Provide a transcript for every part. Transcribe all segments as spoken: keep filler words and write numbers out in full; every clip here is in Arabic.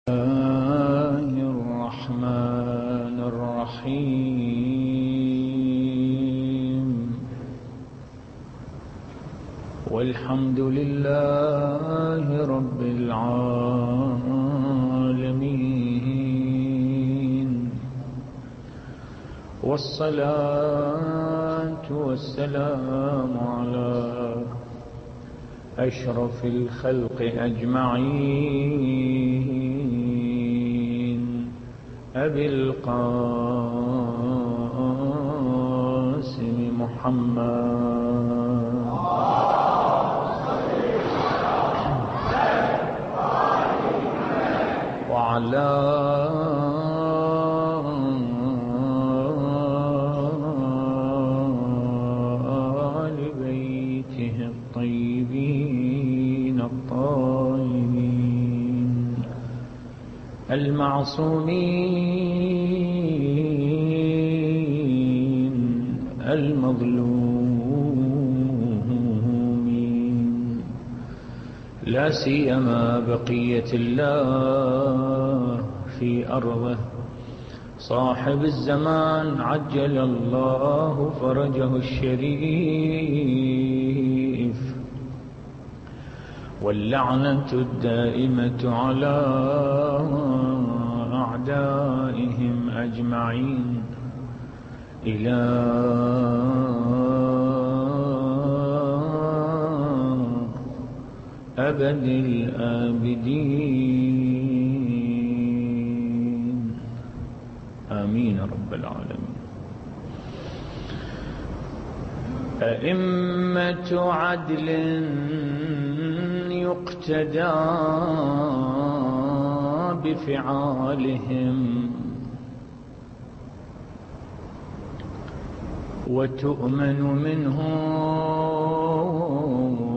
الله الرحمن الرحيم والحمد لله رب العالمين والصلاة والسلام على أشرف الخلق أجمعين أبي القاسم محمد وعلى آل بيته الطيبين الطاهرين المعصومين المظلومين لا سيما بقية الله في أرضه صاحب الزمان عجل الله فرجه الشريف واللعنة الدائمة على أعدائهم أجمعين إلى أبد الآبدين آمين رب العالمين. أئمة عدل يقتدى بفعالهم وتؤمن منهم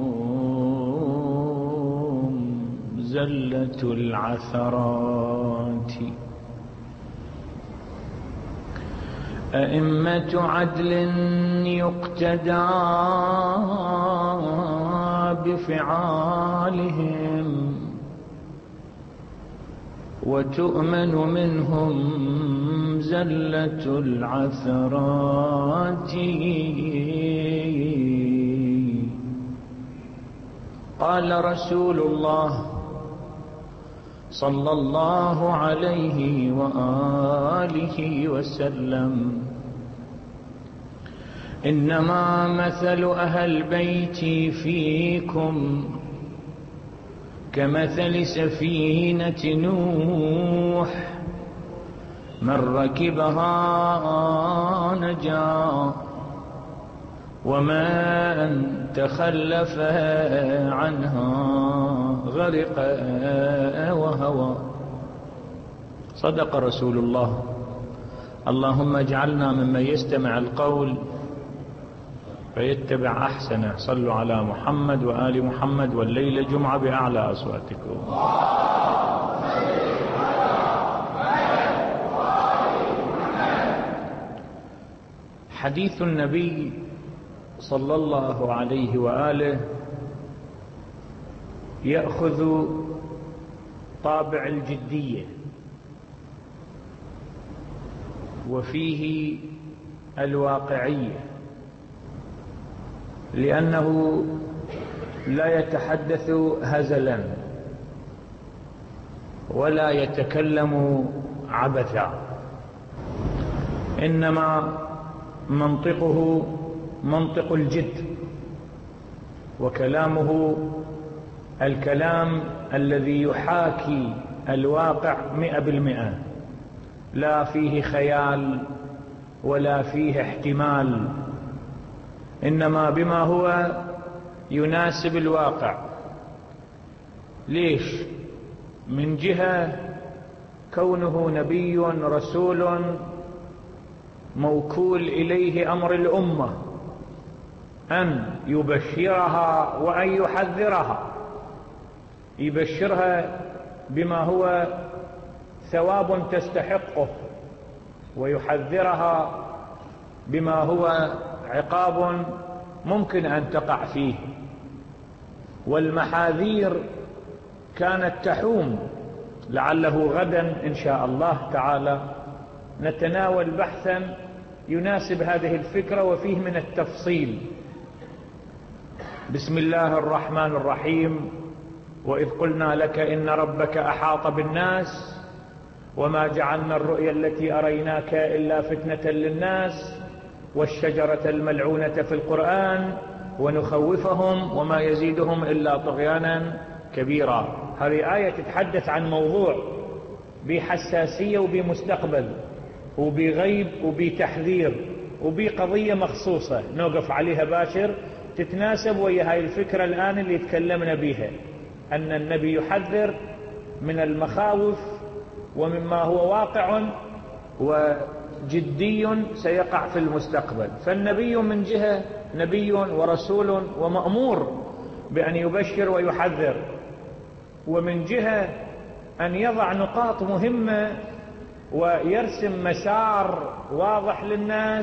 زلة العثرات. أئمة عدل يقتدى بفعالهم وتؤمن منهم زلة العثرات. قال رسول الله صلى الله عليه وآله وسلم: إنما مثل أهل بيتي فيكم كمثل سفينة نوح من ركبها نجا ومن تخلف عنها غرق وهوى. صدق رسول الله. اللهم اجعلنا ممن يستمع القول فيتبع أحسنه. صلوا على محمد وآل محمد والليلة الجمعة بأعلى أصواتكم. حديث النبي صلى الله عليه وآله يأخذ طابع الجدية وفيه الواقعية، لأنه لا يتحدث هزلا ولا يتكلم عبثا، إنما منطقه منطق الجد وكلامه الكلام الذي يحاكي الواقع مئة بالمئة، لا فيه خيال ولا فيه احتمال، إنما بما هو يناسب الواقع. ليش؟ من جهة كونه نبي رسول موكول إليه أمر الأمة أن يبشرها وأن يحذرها، يبشرها بما هو ثواب تستحقه ويحذرها بما هو عقاب ممكن أن تقع فيه. والمحاذير كانت تحوم لعله غدا إن شاء الله تعالى نتناول بحثا يناسب هذه الفكرة وفيه من التفصيل. بسم الله الرحمن الرحيم. وإذ قلنا لك إن ربك أحاط بالناس وما جعلنا الرؤيا التي أريناك إلا فتنة للناس والشجرة الملعونة في القرآن ونخوفهم وما يزيدهم إلا طغيانا كبيرا. هذه آية تتحدث عن موضوع بحساسية وبمستقبل وبغيب وبتحذير وبقضية مخصوصة نوقف عليها باشر تتناسب ويا هاي الفكرة الآن اللي تكلمنا بها، أن النبي يحذر من المخاوف ومما هو واقع وجدي سيقع في المستقبل. فالنبي من جهة نبي ورسول ومأمور بأن يبشر ويحذر، ومن جهة أن يضع نقاط مهمة ويرسم مسار واضح للناس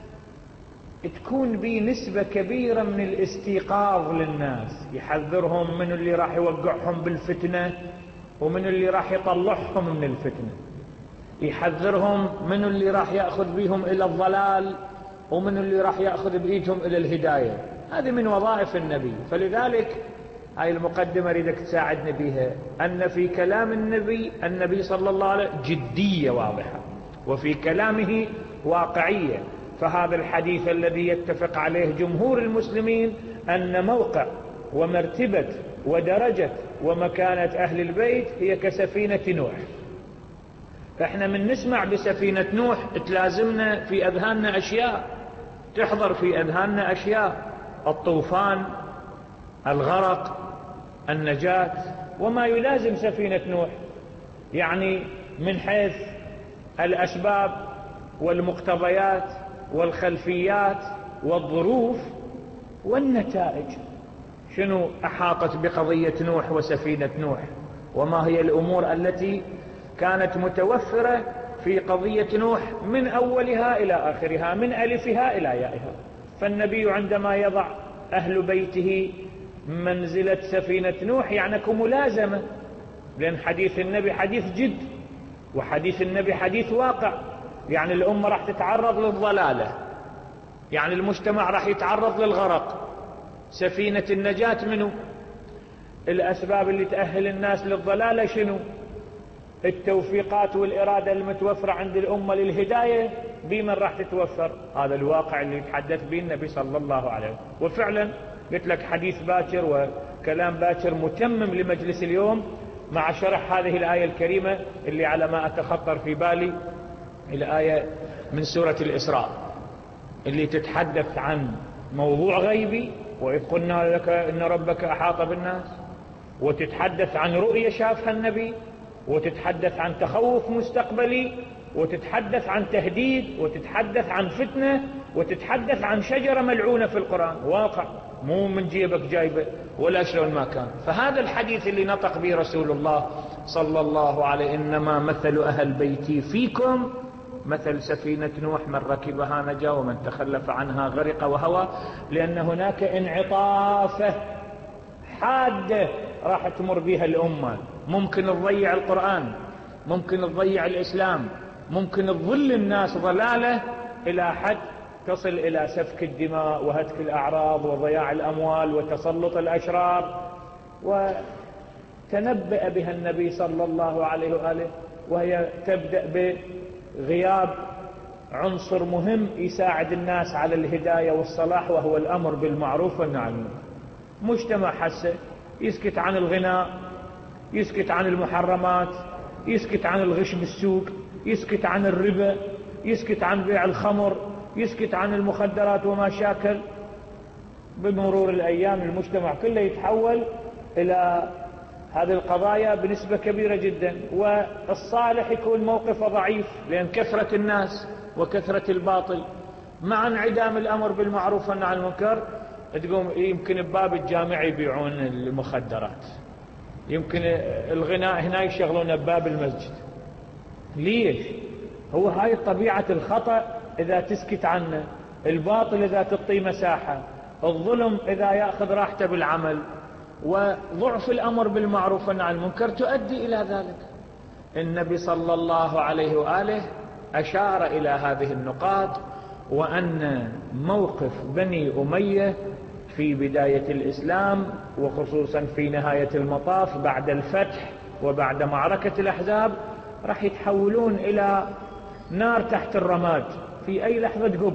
تكون به نسبة كبيرة من الاستيقاظ للناس، يحذرهم من اللي راح يوقعهم بالفتنة ومن اللي راح يطلعهم من الفتنة، يحذرهم من اللي راح يأخذ بهم إلى الضلال ومن اللي راح يأخذ بإيدهم إلى الهداية. هذه من وظائف النبي. فلذلك هاي المقدمة أريدك تساعدني بها، أن في كلام النبي النبي صلى الله عليه وسلم جدية واضحة وفي كلامه واقعية. فهذا الحديث الذي يتفق عليه جمهور المسلمين أن موقع ومرتبة ودرجة ومكانة أهل البيت هي كسفينة نوح. احنا من نسمع بسفينة نوح تلازمنا في أذهاننا أشياء، تحضر في أذهاننا أشياء: الطوفان، الغرق، النجاة، وما يلازم سفينة نوح، يعني من حيث الأسباب والمقتضيات والخلفيات والظروف والنتائج. شنو أحاطت بقضية نوح وسفينة نوح، وما هي الأمور التي كانت متوفرة في قضية نوح من أولها إلى آخرها، من ألفها إلى يائها. فالنبي عندما يضع أهل بيته منزلة سفينة نوح يعني كملازمة، لأن حديث النبي حديث جد وحديث النبي حديث واقع. يعني الأمة راح تتعرض للضلالة، يعني المجتمع راح يتعرض للغرق. سفينة النجاة منه؟ الأسباب اللي تأهل الناس للضلالة شنو؟ التوفيقات والإرادة المتوفرة عند الأمة للهداية بمن راح تتوفر؟ هذا الواقع اللي يتحدث به النبي صلى الله عليه وسلم. وفعلا قلت لك حديث باكر وكلام باكر متمم لمجلس اليوم مع شرح هذه الآية الكريمة اللي على ما أتخطر في بالي الآية من سورة الإسراء اللي تتحدث عن موضوع غيبي، وإذ قلنا لك إن ربك أحاط بالناس، وتتحدث عن رؤية شافها النبي، وتتحدث عن تخوف مستقبلي، وتتحدث عن تهديد، وتتحدث عن فتنة، وتتحدث عن شجرة ملعونة في القرآن. واقع مو من جيبك جايبه ولا شلون ما كان. فهذا الحديث اللي نطق به رسول الله صلى الله عليه: إنما مثل أهل بيتي فيكم مثل سفينة نوح من ركبها نجا ومن تخلف عنها غرق وهوى. لأن هناك انعطافة حادة راح تمر بها الأمة، ممكن تضيع القرآن، ممكن تضيع الإسلام، ممكن تضل الناس ضلالة إلى حد تصل إلى سفك الدماء وهتك الأعراض وضياع الأموال وتسلط الأشرار. وتنبأ بها النبي صلى الله عليه وآله، وهي تبدأ بغياب عنصر مهم يساعد الناس على الهداية والصلاح، وهو الأمر بالمعروف والنهي عن المنكر. مجتمع حسه يسكت عن الغناء، يسكت عن المحرمات، يسكت عن الغش بالسوق، يسكت عن الربا، يسكت عن بيع الخمر، يسكت عن المخدرات وما شاكل. بمرور الأيام المجتمع كله يتحول إلى هذه القضايا بنسبة كبيرة جدا، والصالح يكون موقفه ضعيف لأن كثرة الناس وكثرة الباطل مع انعدام الأمر بالمعروف والنهي عن المنكر. تقوم يمكن بباب الجامع يبيعون المخدرات، يمكن الغناء هنا يشغلون بباب المسجد. ليش؟ هو هاي طبيعة الخطأ إذا تسكت عنه، الباطل إذا تعطيه مساحة، الظلم إذا يأخذ راحته بالعمل، وضعف الأمر بالمعروف والنهي عن المنكر تؤدي إلى ذلك. النبي صلى الله عليه وآله أشار إلى هذه النقاط، وأن موقف بني أمية في بداية الإسلام وخصوصا في نهاية المطاف بعد الفتح وبعد معركة الأحزاب راح يتحولون إلى نار تحت الرماد في أي لحظة تقب،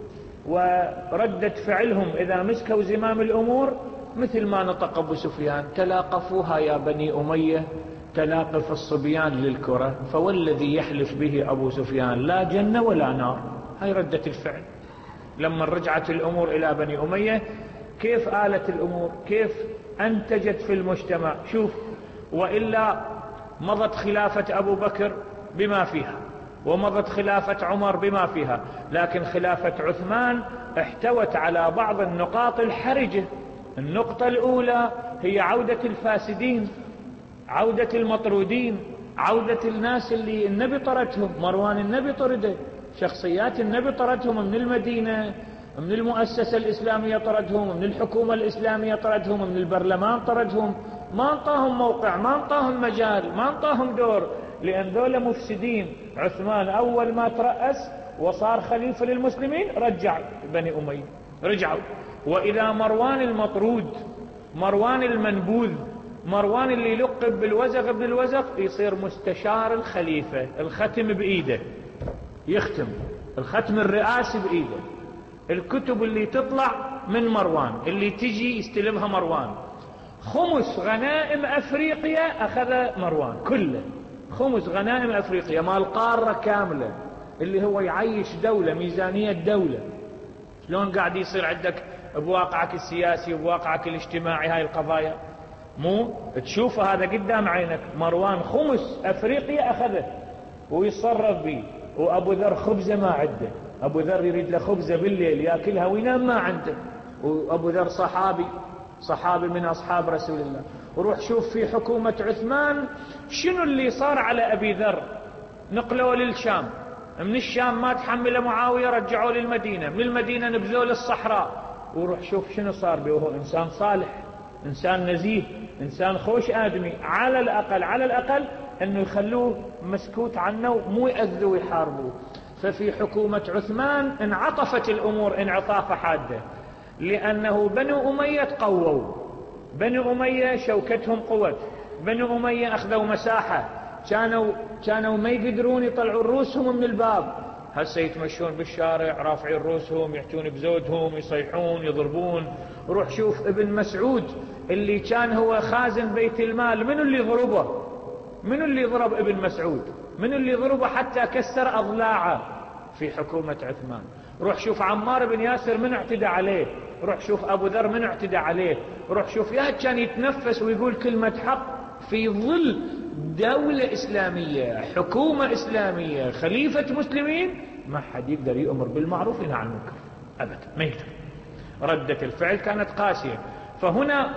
وردة فعلهم إذا مسكوا زمام الأمور مثل ما نطق أبو سفيان: تلاقفوها يا بني أمية تلاقف الصبيان للكرة، فوالذي يحلف به أبو سفيان لا جنة ولا نار. هاي ردة الفعل لما رجعت الأمور إلى بني أمية. كيف آلت الأمور، كيف أنتجت في المجتمع. شوف، وإلا مضت خلافة أبو بكر بما فيها، ومضت خلافة عمر بما فيها، لكن خلافة عثمان احتوت على بعض النقاط الحرجة. النقطة الأولى هي عودة الفاسدين، عودة المطرودين، عودة الناس اللي النبي طردهم. مروان النبي طرده، شخصيات النبي طردهم من المدينة، من المؤسسة الإسلامية طردهم، من الحكومة الإسلامية طردهم، من البرلمان طردهم. ما انطاهم موقع، ما انطاهم مجال، ما انطاهم دور، لأن ذولا مفسدين. عثمان أول ما ترأس وصار خليفة للمسلمين رجع بني أمية، رجعوا. وإذا مروان المطرود، مروان المنبوذ، مروان اللي يلقب بالوزغ ابن الوزغ، يصير مستشار الخليفة، الختم بإيده، يختم الختم الرئاسي بإيده. الكتب اللي تطلع من مروان اللي تجي يستلمها مروان. خمس غنائم أفريقيا أخذ مروان كله، خمس غنائم أفريقيا مال قارة كاملة، اللي هو يعيش دولة، ميزانية دولة. شلون قاعد يصير عندك بواقعك السياسي وبواقعك الاجتماعي هاي القضايا؟ مو تشوف هذا قدام عينك. مروان خمس أفريقيا أخذه ويتصرف به، وأبو ذر خبزة ما عنده، أبو ذر يريد له خبزة بالليل يأكلها وينام ما عنده، وأبو ذر صحابي، صحابي من أصحاب رسول الله. وروح شوف في حكومة عثمان شنو اللي صار على أبي ذر. نقلوا للشام، من الشام ما تحمل معاوية رجعوا للمدينة، من المدينة نبذوا للصحراء. وروح شوف شنو صار به، وهو إنسان صالح، إنسان نزيه، إنسان خوش آدمي. على الأقل على الأقل أنه يخلوه مسكوت عنه ومو يأذوا ويحاربوه. ففي حكومة عثمان انعطفت الأمور انعطاف حادة، لأنه بنو أمية تقووا، بنو أمية شوكتهم قوت، بنو أمية أخذوا مساحة، كانوا كانوا ما يقدرون يطلعوا رؤوسهم من الباب. هسه يتمشون بالشارع رافعين رؤوسهم، يحتون بزودهم، يصيحون، يضربون. روح شوف ابن مسعود اللي كان هو خازن بيت المال، منو اللي ضربه؟ منو اللي ضرب ابن مسعود؟ منو اللي ضربه حتى كسر أضلاعه في حكومة عثمان؟ روح شوف عمار بن ياسر من اعتدى عليه، روح شوف أبو ذر من اعتدى عليه، روح شوف يا كان يتنفس ويقول كلمة حق في ظل دولة إسلامية، حكومة إسلامية، خليفة مسلمين. ما حد يقدر يأمر بالمعروف وينهى عن المنكر أبدا، ما يقدر. ردة الفعل كانت قاسية. فهنا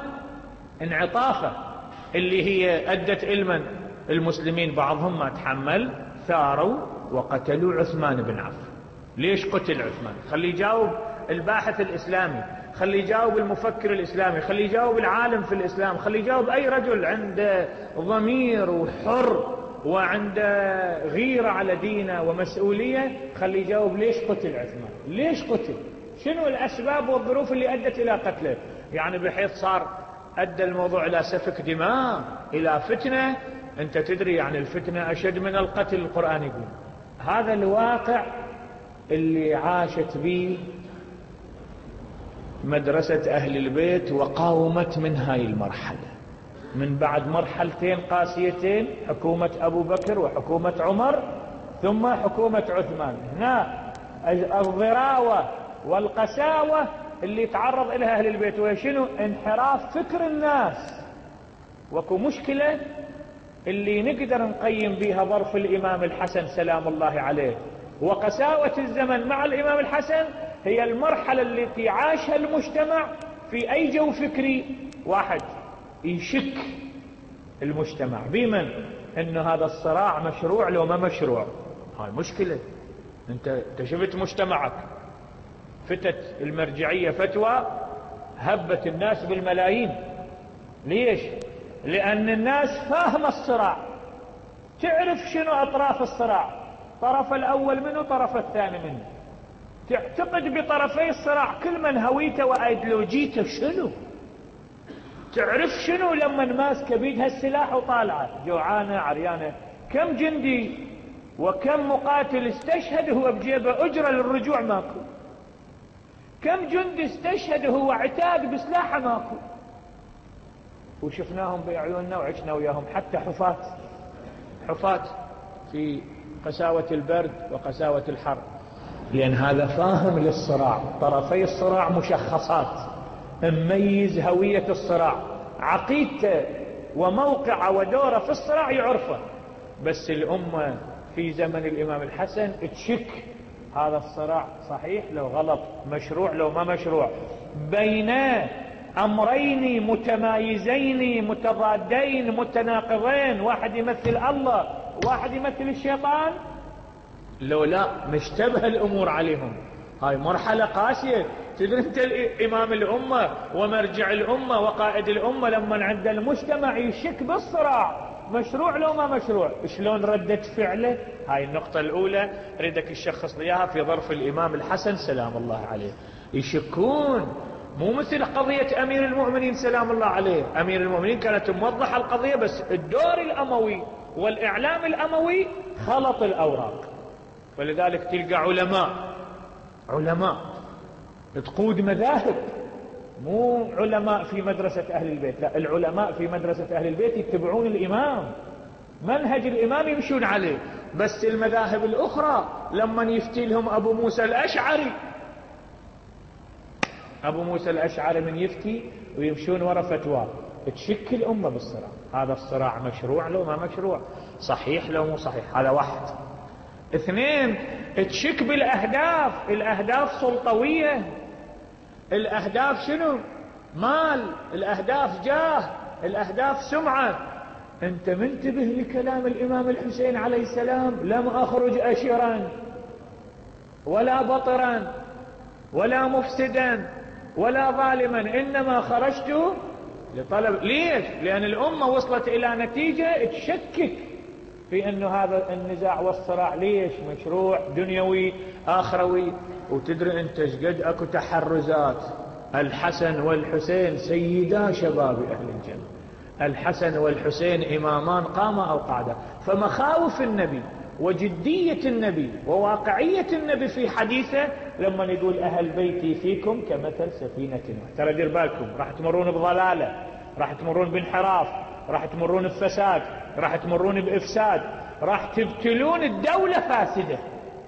انعطافة اللي هي أدت إلما المسلمين بعضهم ما تحمل، ثاروا وقتلوا عثمان بن عفان. ليش قتل عثمان؟ خلي يجاوب الباحث الإسلامي، خلي يجاوب المفكر الإسلامي، خلي يجاوب العالم في الإسلام، خلي يجاوب أي رجل عنده ضمير وحر وعنده غيرة على دينه ومسؤولية. خلي يجاوب ليش قتل عثمان، ليش قتل، شنو الأسباب والظروف اللي أدت إلى قتله. يعني بحيث صار أدى الموضوع إلى سفك دماء، إلى فتنة. أنت تدري يعني الفتنة أشد من القتل، القرآن يقول. هذا الواقع اللي عاشت به مدرسة أهل البيت وقاومت من هاي المرحلة، من بعد مرحلتين قاسيتين، حكومة أبو بكر وحكومة عمر، ثم حكومة عثمان. هنا الضراوة والقساوة اللي تعرض إليها أهل البيت، وشنو؟ انحراف فكر الناس. وكو مشكلة اللي نقدر نقيم بها ظرف الإمام الحسن سلام الله عليه وقساوة الزمن مع الإمام الحسن، هي المرحلة التي عاشها المجتمع في أي جو فكري واحد يشك المجتمع بمن إنه هذا الصراع مشروع لو ما مشروع. هاي مشكلة. انت شفت مجتمعك فتت المرجعية فتوى هبت الناس بالملايين. ليش؟ لأن الناس فاهمة الصراع، تعرف شنو أطراف الصراع، طرف الأول منه طرف الثاني منه، تعتقد بطرفي الصراع كل من هويته وأيديولوجيته شنو، تعرف شنو لما ماسكه بيدها السلاح وطالعه جوعانه عريانه، كم جندي وكم مقاتل استشهد هو بجيبه أجرة للرجوع ماكو، كم جندي استشهد هو عتاد بسلاحه ماكو، وشفناهم بعيوننا وعشنا وياهم حتى حفاة حفاة في قساوة البرد وقساوة الحر، لأن هذا فاهم للصراع، طرفي الصراع مشخصات، مميز هوية الصراع، عقيدته وموقعه ودوره في الصراع يعرفه. بس الأمة في زمن الإمام الحسن تشك هذا الصراع صحيح لو غلط، مشروع لو ما مشروع، بين أمرين متمايزين متضادين متناقضين، واحد يمثل الله واحد يمثل الشيطان، لو لا مشتبه الأمور عليهم. هاي مرحلة قاسية. تدري انت إمام الأمة ومرجع الأمة وقائد الأمة لما عند المجتمع يشك بالصراع مشروع لو ما مشروع، شلون ردة فعله؟ هاي النقطة الأولى ردك الشخص ليها في ظرف الإمام الحسن سلام الله عليه. يشكون، مو مثل قضية أمير المؤمنين سلام الله عليه. أمير المؤمنين كانت موضحة القضية، بس الدور الأموي والإعلام الأموي خلط الأوراق، ولذلك تلقى علماء علماء تقود مذاهب، مو علماء في مدرسة أهل البيت، لا، العلماء في مدرسة أهل البيت يتبعون الإمام، منهج الإمام يمشون عليه. بس المذاهب الأخرى لما يفتي لهم أبو موسى الأشعري، أبو موسى الأشعري من يفتي ويمشون وراء فتوى، تشك الأمة بالصراع. هذا الصراع مشروع لو ما مشروع، صحيح لو مو صحيح، هذا واحد. اثنين، تشك بالأهداف، الأهداف سلطوية، الأهداف شنو؟ مال، الأهداف جاه، الأهداف سمعة. أنت منتبه لكلام الإمام الحسين عليه السلام، لم أخرج أشرا ولا بطرا ولا مفسدا ولا ظالما، إنما خرجت لطلب. ليش؟ لأن الأمة وصلت إلى نتيجة تشكك في أنه هذا النزاع والصراع ليش مشروع دنيوي آخروي. وتدري أنت شقد أكو تحرزات. الحسن والحسين سيدا شباب أهل الجنة، الحسن والحسين إمامان قاما أو قعدا. فمخاوف النبي وجدية النبي وواقعية النبي في حديثه لما يقول أهل بيتي فيكم كمثل سفينة نوح. ترى دير بالكم راح تمرون بضلالة، راح تمرون بانحراف، راح تمرون بفساد، راح تمرون بإفساد، راح تبتلون الدولة فاسدة،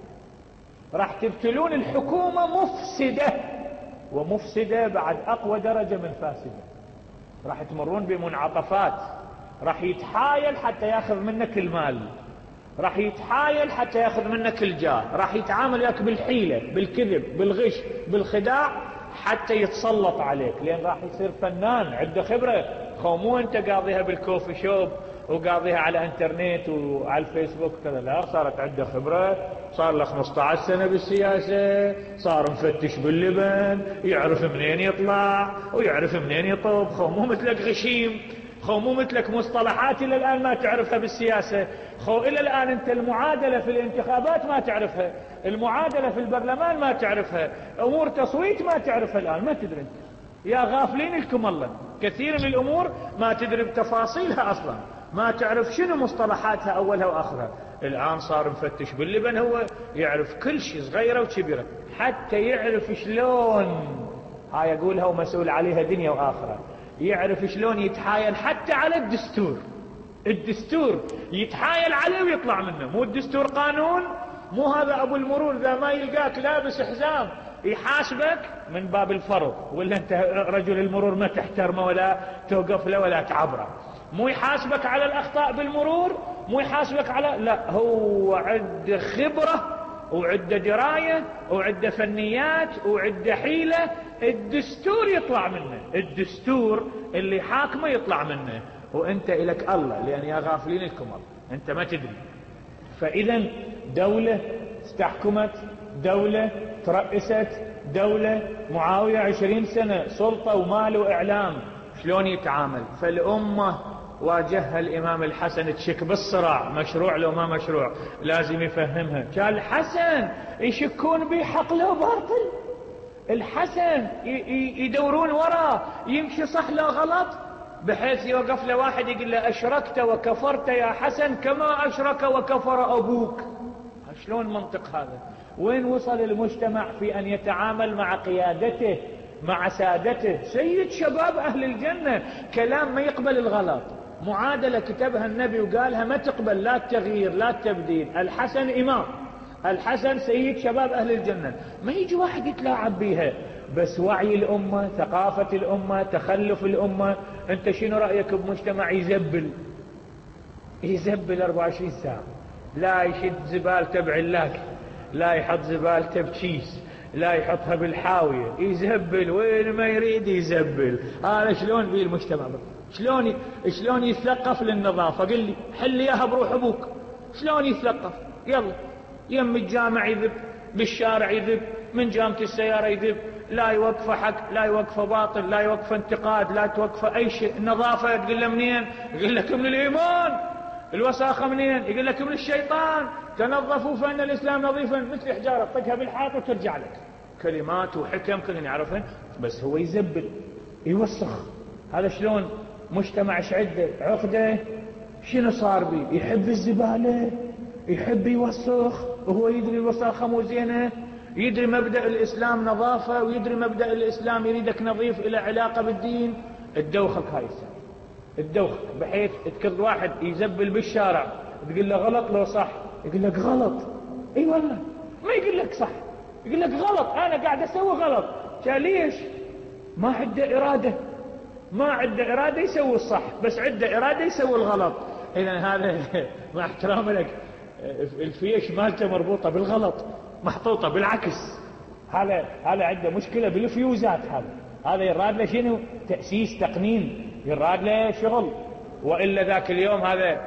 راح تبتلون الحكومة مفسدة، ومفسدة بعد أقوى درجة من فاسدة. راح تمرون بمنعطفات، راح يتحايل حتى ياخذ منك المال، راح يتحايل حتى ياخذ منك الجاه، راح يتعامل وياك بالحيلة بالكذب بالغش بالخداع حتى يتسلط عليك، لأن راح يصير فنان عنده خبرة. خو مو أنت قاضيها بالكوفي شوب وقاضيها على انترنت وعلى الفيسبوك كذا، لا، صارت عنده خبرة، صار له خمسة عشر سنة بالسياسة، صار مفتش باللبن، يعرف منين يطلع ويعرف منين يطب. خو مو مثلك غشيم، خو مو مثلك مصطلحات إلى الآن ما تعرفها بالسياسة، خو إلى الآن أنت المعادلة في الانتخابات ما تعرفها، المعادلة في البرلمان ما تعرفها، أمور تصويت ما تعرفها الآن، ما تدري انت. يا غافلين لكم الله، كثير من الأمور ما تدري بتفاصيلها أصلا، ما تعرف شنو مصطلحاتها أولها وآخرها. الآن صار مفتش باللبن، هو يعرف كل شيء صغيرة وكبيرة، حتى يعرف شلون، هاي يقولها ومسؤول عليها دنيا وآخرة، يعرف شلون يتحايل حتى على الدستور. الدستور يتحايل عليه ويطلع منه. مو الدستور قانون، مو هذا أبو المرور ذا ما يلقاك لابس حزام يحاسبك من باب الفرض، ولا أنت رجل المرور ما تحترمه ولا توقف له ولا تعبره. مو يحاسبك على الأخطاء بالمرور، مو يحاسبك على، لا، هو عنده خبرة وعنده دراية وعنده فنيات وعنده حيلة. الدستور يطلع منه، الدستور اللي حاكمه يطلع منه، وانت إلك الله، لأن يا غافلين لكم الله انت ما تدري. فإذا دولة استحكمت، دولة ترأست، دولة معاوية عشرين سنة سلطة ومال وإعلام، شلون يتعامل؟ فالأمة واجهها الإمام الحسن تشك بالصراع، مشروع لو ما مشروع لازم يفهمها. كان الحسن يشكون بي حق لو باطل، الحسن يدورون وراه يمشي صح لا غلط، بحيث يوقف له واحد يقول له أشركت وكفرت يا حسن كما أشرك وكفر أبوك. شلون منطق هذا؟ وين وصل المجتمع في أن يتعامل مع قيادته مع سادته؟ سيد شباب أهل الجنة، كلام ما يقبل الغلط، معادلة كتبها النبي وقالها ما تقبل، لا التغيير لا التبديل. الحسن إمام، الحسن سيد شباب أهل الجنة، ما يجي واحد يتلاعب بيها. بس وعي الأمة، ثقافة الأمة، تخلف الأمة. أنت شنو رأيك بمجتمع يزبل يزبل أربعة وعشرين ساعة، لا يشد زبالته بعلاك، لا يحط زبالته بكيس، لا يحطها بالحاوية، يزبل وين ما يريد يزبل. هذا شلون في المجتمع؟ شلون شلون يتثقف للنظافة؟ قل لي حل اياها بروح ابوك. شلون يتثقف؟ يلا يم الجامع يذب، بالشارع يذب، من جامة السيارة يذب، لا يوقف حق، لا يوقف باطل، لا يوقف انتقاد، لا توقف اي شيء. النظافة تقول له منين؟ يقول لك من الايمان. الوساخة منين؟ يقول لك من الشيطان. تنظفوا فان الاسلام نظيفا، مثل حجارة طقها بالحائط وترجع لك. كلمات وحكم كلنا نعرفها، بس هو يزبل يوسخ. هذا شلون مجتمع؟ شعده عقده. شنو صار بي؟ يحب الزبالة، يحب يوسخ، وهو يدري الوساخة مو زينة، يدري مبدأ الإسلام نظافة، ويدري مبدأ الإسلام يريدك نظيف إلى علاقة بالدين. الدوخك هاي السنة، الدوخك، بحيث كل واحد يزبل بالشارع تقول له غلط لو صح، يقول لك غلط. اي والله ما يقول لك صح، يقول لك غلط، انا قاعد اسوي غلط. ليش؟ ما عنده إرادة، ما عنده إرادة يسوي الصح، بس عنده إرادة يسوي الغلط. إذا هذا مع احترام لك الفيش مالته مربوطة بالغلط، محطوطة بالعكس. هذا هذا عنده مشكلة بالفيوزات. هذا هذا يراد له شنو؟ تأسيس، تقنين، يراد له شغل. وإلا ذاك اليوم هذا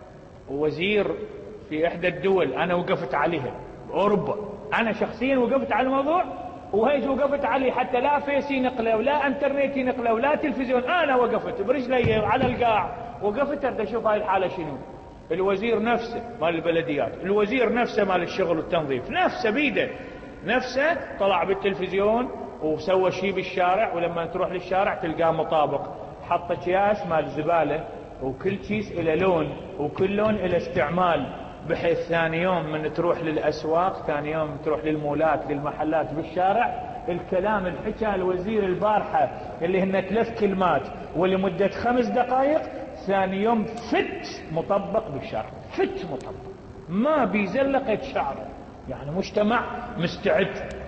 وزير في إحدى الدول أنا وقفت عليها أوروبا، أنا شخصيا وقفت على الموضوع، وهيج وقفت عليه، حتى لا فيسي نقله ولا انترنتي نقله ولا تلفزيون، أنا وقفت برجلي على القاع، وقفت أريد أشوف هاي الحالة شنو. الوزير نفسه مال البلديات، الوزير نفسه مال الشغل والتنظيف، نفسه بيده نفسه طلع بالتلفزيون وسوى شيء بالشارع. ولما تروح للشارع تلقاه مطابق، حط اكياس مال زبالة، وكل كيس الى لون، وكل لون الى استعمال، بحيث ثاني يوم من تروح للأسواق، ثاني يوم تروح للمولات للمحلات بالشارع، الكلام الحكى الوزير البارحة اللي هن ثلاث كلمات ولمدة خمس دقائق، ثاني يوم فت مطبق بالشارع، فت مطبق، ما بيزلقت شعره. يعني مجتمع مستعد.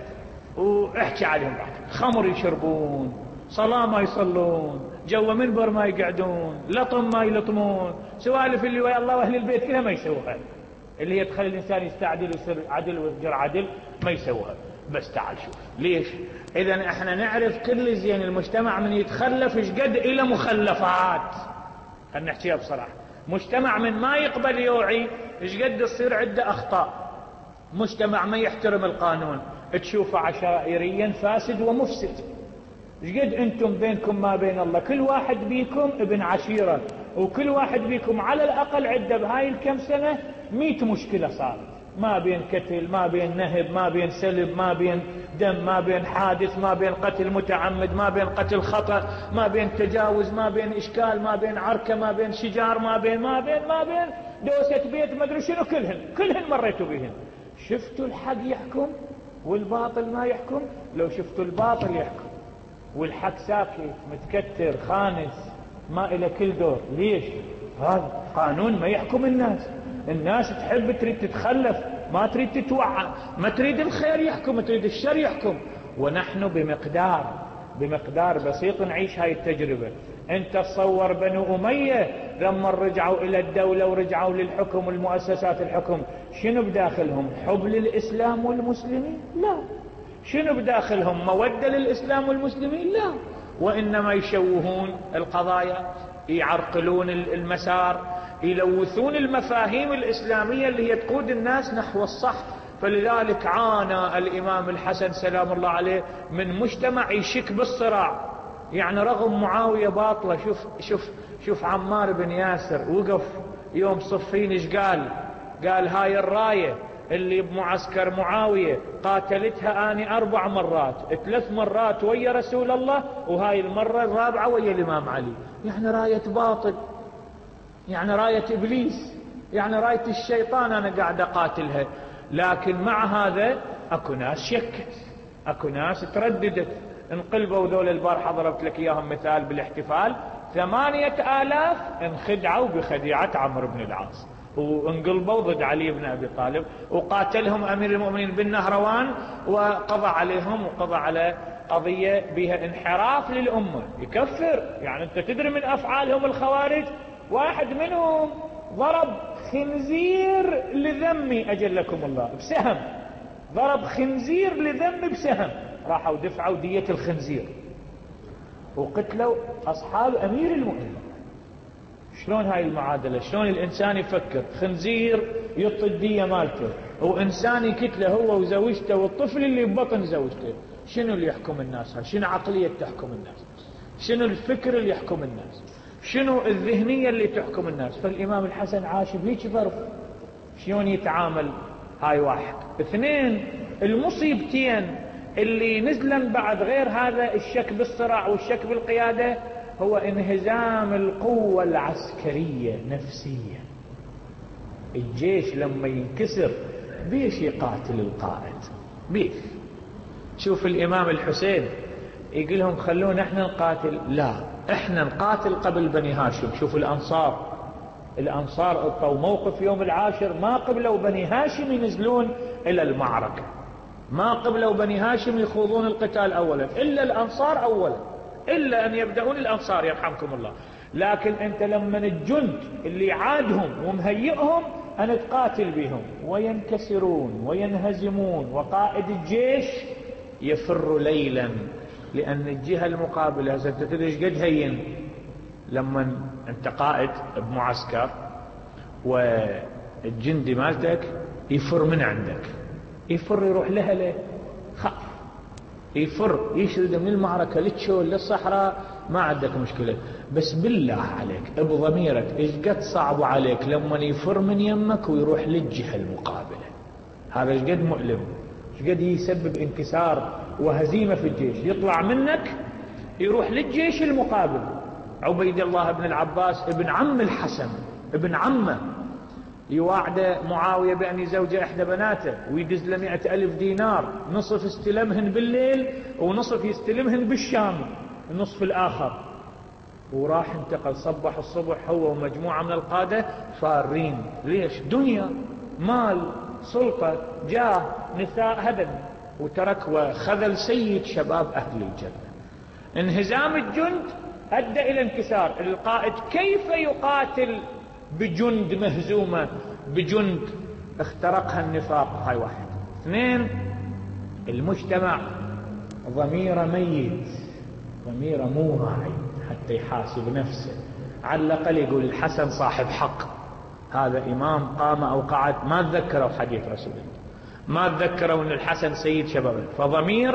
واحكي عليهم بعد، خمر يشربون، صلاة ما يصلون، جوا منبر ما يقعدون، لطم ما يلطمون، سوالف اللي ويا الله واهل البيت كلها ما يسووها، اللي هي تخلي الانسان يستعدل ويصير عدل ويصير عدل، ما يسووها. بس تعال شوف ليش. اذا احنا نعرف كل زين المجتمع من يتخلف ايش قد الى مخلفات. خلينا نحكيها بصراحه، مجتمع من ما يقبل يوعي ايش قد تصير عنده اخطاء. مجتمع ما يحترم القانون تشوفه عشائريا فاسد ومفسد. ايش قد انتم بينكم ما بين الله، كل واحد بيكم ابن عشيرة، وكل واحد بيكم على الاقل عنده بهاي الكم سنة مئة مشكلة صارت، ما بين قتل، ما بين نهب، ما بين سلب، ما بين دم، ما بين حادث، ما بين قتل متعمد، ما بين قتل خطأ، ما بين تجاوز، ما بين اشكال، ما بين عركة، ما بين شجار، ما بين ما بين ما بين دوسة بيت، ما ادري شنو، كلهن كلهن مريتوا بهن. شفتوا الحق يحكم والباطل ما يحكم؟ لو شفتوا الباطل يحكم والحق ساكت متكتر خانس ما إلى كل دور. ليش؟ هذا قانون ما يحكم الناس. الناس تحب تريد تتخلف، ما تريد تتوعى، ما تريد الخير يحكم، ما تريد الشر يحكم. ونحن بمقدار بمقدار بسيط نعيش هاي التجربة. انت تصور بنو أمية لما رجعوا إلى الدولة ورجعوا للحكم والمؤسسات الحكم، شنو بداخلهم؟ حب للإسلام والمسلمين؟ لا. شنو بداخلهم؟ مودة للإسلام والمسلمين؟ لا. وإنما يشوهون القضايا، يعرقلون المسار، يلوثون المفاهيم الإسلامية اللي هي تقود الناس نحو الصح. فلذلك عانى الإمام الحسن سلام الله عليه من مجتمع يشك بالصراع، يعني رغم معاوية باطلة. شوف شوف شوف عمار بن ياسر وقف يوم صفين ايش قال؟ قال هاي الراية اللي بمعسكر معاوية قاتلتها اني اربع مرات، ثلاث مرات ويا رسول الله، وهاي المرة الرابعة ويا الامام علي. يعني راية باطل، يعني راية ابليس، يعني راية الشيطان انا قاعد اقاتلها. لكن مع هذا اكو ناس شكت، اكو ناس ترددت. انقلبوا ذول البارحة ضربت لك اياهم مثال بالاحتفال، ثمانية آلاف انخدعوا بخديعة عمرو بن العاص وانقلبوا ضد علي بن ابي طالب، وقاتلهم امير المؤمنين بالنهروان وقضى عليهم، وقضى على قضية بها انحراف للامة يكفر. يعني انت تدري من افعالهم الخوارج، واحد منهم ضرب خنزير لذمي اجلكم الله بسهم، ضرب خنزير لذمي بسهم، راحوا دفعوا دية الخنزير وقتلوا اصحاب امير المؤمنين. شلون هاي المعادلة؟ شلون الانسان يفكر؟ خنزير يعطي الدية مالته، وانسان يقتله هو وزوجته والطفل اللي ببطن زوجته. شنو اللي يحكم الناس؟ شنو عقلية تحكم الناس؟ شنو الفكر اللي يحكم الناس؟ شنو الذهنية اللي تحكم الناس؟ فالامام الحسن عاش بهيك ظرف. شلون يتعامل؟ هاي واحد. اثنين، المصيبتين اللي نزلا بعد غير هذا الشك بالصراع والشك بالقيادة، هو انهزام القوة العسكرية نفسيا. الجيش لما ينكسر بيش يقاتل القائد؟ بيش. شوف الامام الحسين يقول لهم خلونا احنا نقاتل، لا احنا نقاتل قبل بني هاشم. شوف الانصار، الانصار اطوا موقف يوم العاشر، ما قبلوا بني هاشم ينزلون الى المعركة، ما قبلوا بني هاشم يخوضون القتال اولا، الا الانصار اولا، الا ان يبدأون الانصار يرحمكم الله. لكن انت لما الجند اللي عادهم ومهيئهم ان تقاتل بهم وينكسرون وينهزمون، وقائد الجيش يفر ليلا، لان الجهة المقابلة انت تدري ايش قد هين لما انت قائد بمعسكر والجندي مالتك يفر من عندك، يفر يروح لها ليه؟ خاف يفر يشرد من المعركة للتشول للصحراء، ما عندك مشكلة. بس بالله عليك بضميرك ايش قد صعب عليك لما يفر من يمك ويروح للجهة المقابلة؟ هذا ايش قد مؤلم، ايش قد يسبب انكسار وهزيمة في الجيش. يطلع منك يروح للجيش المقابل. عبيد الله بن العباس ابن عم الحسن، ابن عمه، يواعد معاوية بأن يزوج إحدى بناته ويدز له مئة ألف دينار، نصف استلمهن بالليل ونصف يستلمهن بالشام النصف الآخر. وراح انتقل، صبح الصبح هو ومجموعة من القادة فارين. ليش؟ دنيا، مال، سلطة، جاه، نساء، هدم، وترك وخذل سيد شباب أهل الجنة. انهزام الجند أدى إلى انكسار القائد. كيف يقاتل بجند مهزومة، بجند اخترقها النفاق؟ هاي واحد. اثنين، المجتمع ضميره ميت، ضميره مو واعي حتى يحاسب نفسه. على الأقل يقول الحسن صاحب حق، هذا إمام قام أو قعد. ما تذكروا حديث رسول الله، ما تذكروا أن الحسن سيد شباب. فضمير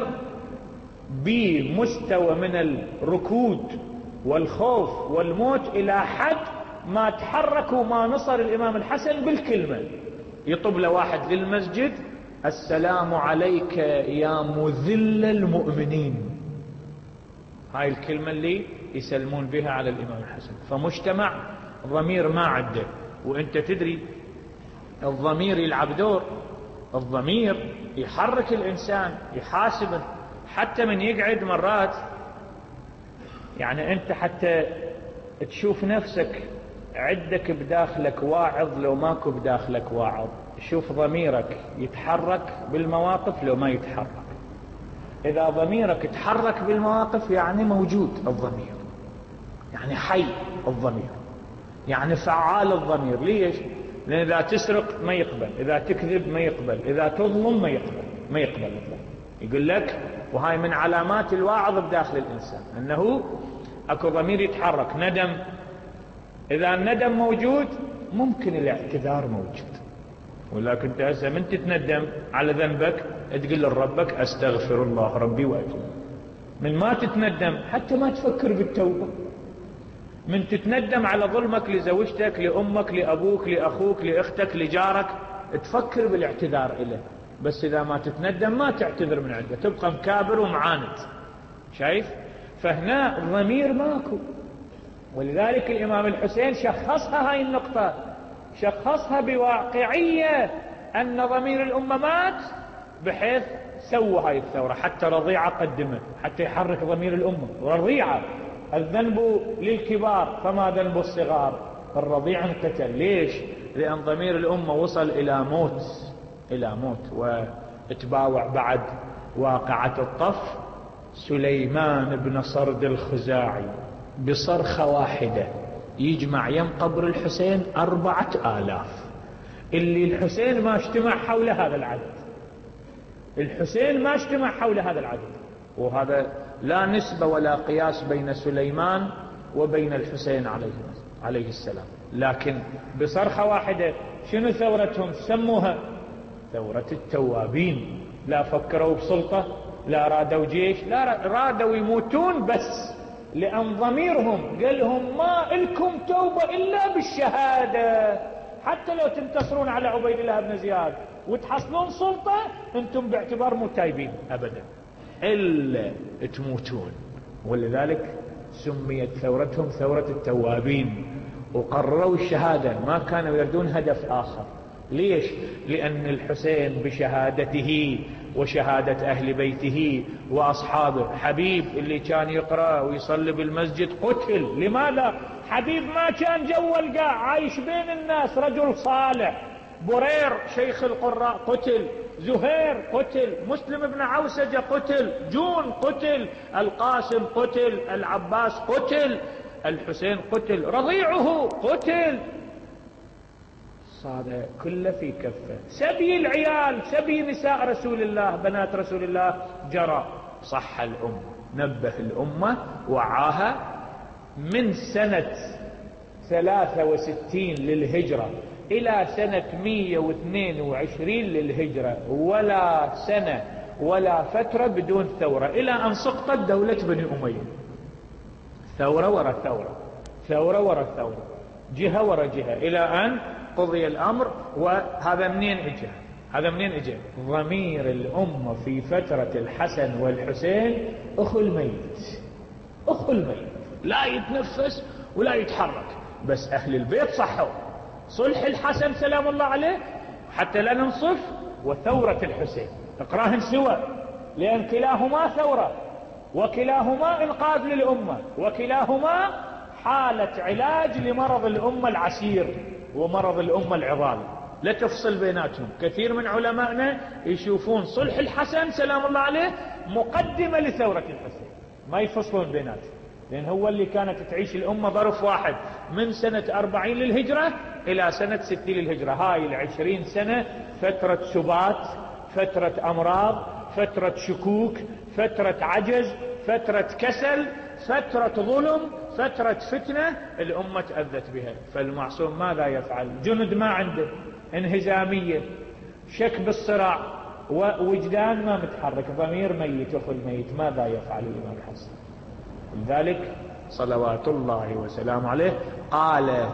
بمستوى من الركود والخوف والموت إلى حد ما تحركوا ما نصر الإمام الحسن بالكلمة. يطب له واحد للمسجد: السلام عليك يا مذل المؤمنين. هاي الكلمة اللي يسلمون بها على الإمام الحسن. فمجتمع ضمير ما عنده. وانت تدري الضمير يلعب دور، الضمير يحرك الإنسان، يحاسبه. حتى من يقعد مرات، يعني انت حتى تشوف نفسك عندك بداخلك واعظ لو ماكو بداخلك واعظ. شوف ضميرك يتحرك بالمواقف لو ما يتحرك. إذا ضميرك يتحرك بالمواقف يعني موجود الضمير، يعني حي الضمير، يعني فعال الضمير. ليش؟ لأن إذا تسرق ما يقبل، إذا تكذب ما يقبل، إذا تظلم ما يقبل، ما يقبل الضمير. يقول لك، وهاي من علامات الواعظ بداخل الإنسان، أنه أكو ضمير يتحرك. ندم، إذا الندم موجود ممكن الاعتذار موجود. ولكن انت هسه من تتندم على ذنبك تقول لربك: استغفر الله ربي واتوب. من ما تتندم حتى ما تفكر بالتوبة، من تتندم على ظلمك لزوجتك لأمك لأبوك لأخوك لأختك لجارك تفكر بالاعتذار إليه، بس إذا ما تتندم ما تعتذر من عنده، تبقى مكابر ومعاند. شايف؟ فهنا الضمير ماكو. ولذلك الإمام الحسين شخصها هاي النقطة، شخصها بواقعية أن ضمير الأمة مات، بحيث سوى هاي الثورة حتى رضيعة قدمت حتى يحرك ضمير الأمة. رضيعة الذنب للكبار فما ذنب الصغار، الرضيع انقتل. ليش؟ لأن ضمير الأمة وصل إلى موت، إلى موت. واتباوع بعد واقعة الطف سليمان بن صرد الخزاعي بصرخة واحدة يجمع يم قبر الحسين أربعة آلاف، اللي الحسين ما اجتمع حول هذا العدد، الحسين ما اجتمع حول هذا العدد. وهذا لا نسبة ولا قياس بين سليمان وبين الحسين عليه عليه السلام، لكن بصرخة واحدة. شنو ثورتهم؟ سموها ثورة التوابين. لا فكروا بسلطة، لا رادوا جيش، لا رادوا يموتون، بس لأن ضميرهم قال لهم ما إلكم توبة إلا بالشهادة. حتى لو تنتصرون على عبيد الله بن زياد وتحصلون سلطة، انتم باعتبار مو تايبين أبدا إلا تموتون. ولذلك سميت ثورتهم ثورة التوابين، وقرروا الشهادة، ما كانوا يردون هدف آخر. ليش؟ لأن الحسين بشهادته وشهادة أهل بيته وأصحابه، حبيب اللي كان يقرأ ويصلي بالمسجد قتل. لماذا؟ حبيب ما كان جو القاع، عايش بين الناس، رجل صالح. برير شيخ القراء قتل، زهير قتل، مسلم بن عوسجة قتل، جون قتل، القاسم قتل، العباس قتل، الحسين قتل، رضيعه قتل. صار كله في كفه. سبي العيال، سبي نساء رسول الله، بنات رسول الله جرى. صح الأمة، نبه الأمة، وعاها. من سنة ثلاثة وستين للهجرة إلى سنة مئة واثنين وعشرين للهجرة ولا سنة ولا فترة بدون ثورة، إلى أن سقطت دولة بني أمية. ثورة ورا ثورة، ثورة ورا ثورة، جهة ورا جهة، إلى أن قضي الأمر. وهذا منين اجى؟ هذا منين اجى؟ ضمير الأمة في فترة الحسن والحسين أخو الميت، أخو الميت، لا يتنفس ولا يتحرك. بس أهل البيت صحوا. صلح الحسن سلام الله عليه حتى لا ننصف، وثورة الحسين اقراهن سوا، لأن كلاهما ثورة، وكلاهما إنقاذ للأمة، وكلاهما حالة علاج لمرض الأمة العسير ومرض الأمة العضال. لا تفصل بيناتهم. كثير من علمائنا يشوفون صلح الحسن سلام الله عليه مقدمة لثورة الحسين، ما يفصلون بيناتهم، لأن هو اللي كانت تعيش الأمة ظرف واحد من سنة أربعين للهجرة إلى سنة ستين للهجرة. هاي العشرين سنة فترة سبات، فترة أمراض، فترة شكوك، فترة عجز، فترة كسل، فترة ظلم، فترة فتنة الأمة تأذت بها. فالمعصوم ماذا يفعل؟ جند ما عنده، انهزامية، شك بالصراع، ووجدان ما متحرك، ضمير ميت، أخو الميت. ماذا يفعل الإمام الحسن؟ لذلك صلوات الله وسلامه عليه قال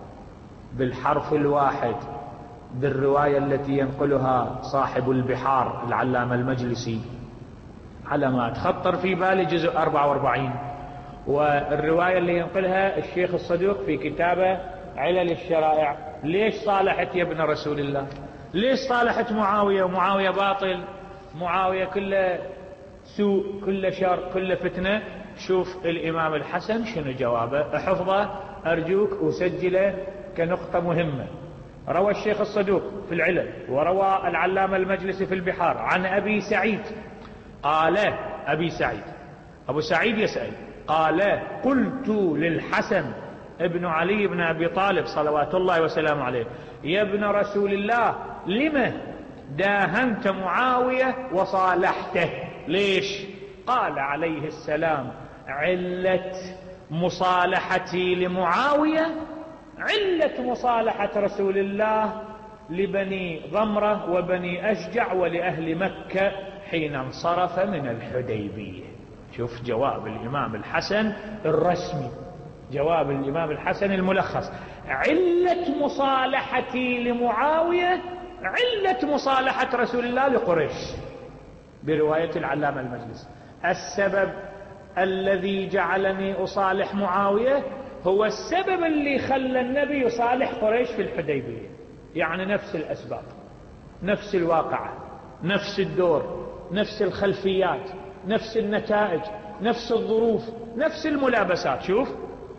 بالحرف الواحد بالرواية التي ينقلها صاحب البحار العلامة المجلسي على ما تخطر في بالي جزء أربعة وأربعين، والرواية اللي ينقلها الشيخ الصدوق في كتابه علل الشرائع. ليش صالحت يا ابن رسول الله؟ ليش صالحت معاوية؟ ومعاوية باطل، معاوية كله سوء، كله شر، كله فتنة. شوف الإمام الحسن شنو جوابه، احفظه أرجوك وسجله كنقطة مهمة. روى الشيخ الصدوق في العلل، وروى العلامة المجلسي في البحار عن أبي سعيد قال، أبي سعيد، أبو سعيد يسأل، قال قلت للحسن ابن علي بن أبي طالب صلوات الله وسلامه عليه يا ابن رسول الله لما داهنت معاوية وصالحته؟ ليش؟ قال عليه السلام علة مصالحتي لمعاوية علة مصالحة رسول الله لبني ضمرة وبني أشجع ولأهل مكة حين انصرف من الحديبية. شوف جواب الإمام الحسن الرسمي، جواب الإمام الحسن الملخص: علة مصالحتي لمعاوية علة مصالحة رسول الله لقريش، برواية العلامة المجلس: السبب الذي جعلني أصالح معاوية هو السبب اللي خلى النبي يصالح قريش في الحديبية. يعني نفس الأسباب، نفس الواقعة، نفس الدور، نفس الخلفيات، نفس النتائج، نفس الظروف، نفس الملابسات. شوف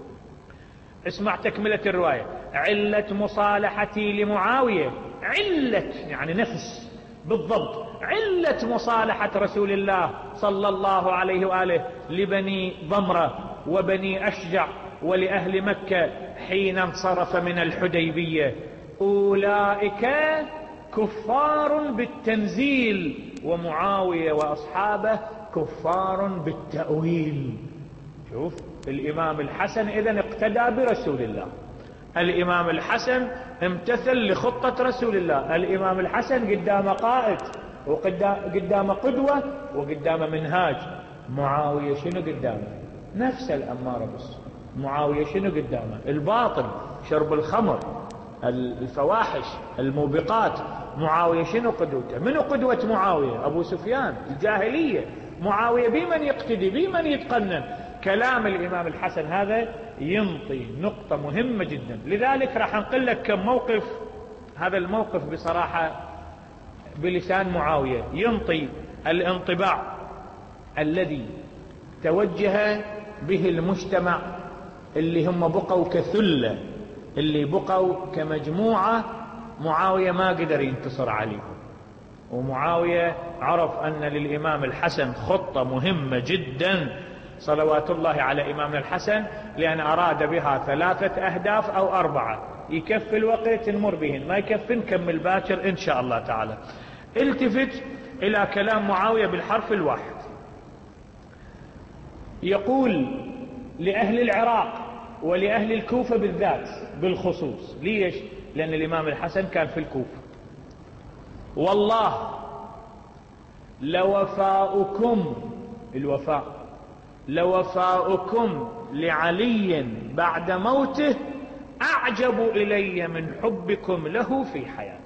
اسمع تكملة الرواية: علة مصالحتي لمعاوية، علة يعني نفس بالضبط علة مصالحة رسول الله صلى الله عليه وآله لبني ضمرة وبني أشجع ولأهل مكة حين انصرف من الحديبية: أولئك كفار بالتنزيل ومعاوية وأصحابه كفار بالتأويل. شوف الإمام الحسن إذن اقتدى برسول الله، الإمام الحسن امتثل لخطة رسول الله، الإمام الحسن قدام قائد وقدام قدوة وقدام منهاج. معاوية شنو قدامه؟ نفس الأمارة بس. معاوية شنو قدامه؟ الباطل، شرب الخمر، الفواحش، الموبقات. معاوية شنو قدوته؟ منو قدوة معاوية؟ أبو سفيان، الجاهلية. معاوية بمن يقتدي؟ بمن يتقنن؟ كلام الإمام الحسن هذا ينطي نقطة مهمة جدا. لذلك راح نقول لك كم موقف. هذا الموقف بصراحة بلسان معاوية ينطي الانطباع الذي توجه به المجتمع اللي هم بقوا كثلة، اللي بقوا كمجموعة. معاوية ما قدر ينتصر عليهم، ومعاوية عرف أن للإمام الحسن خطة مهمة جدا صلوات الله على إمامنا الحسن، لأن أراد بها ثلاثة أهداف أو أربعة. يكفي الوقت نمر بهن، ما يكفي نكمل باكر إن شاء الله تعالى. التفت إلى كلام معاوية بالحرف الواحد. يقول لأهل العراق ولأهل الكوفة بالذات بالخصوص. ليش؟ لأن الإمام الحسن كان في الكوفة: والله لوفاؤكم، الوفاء، لوفاؤكم لعلي بعد موته أعجب إلي من حبكم له في حياته.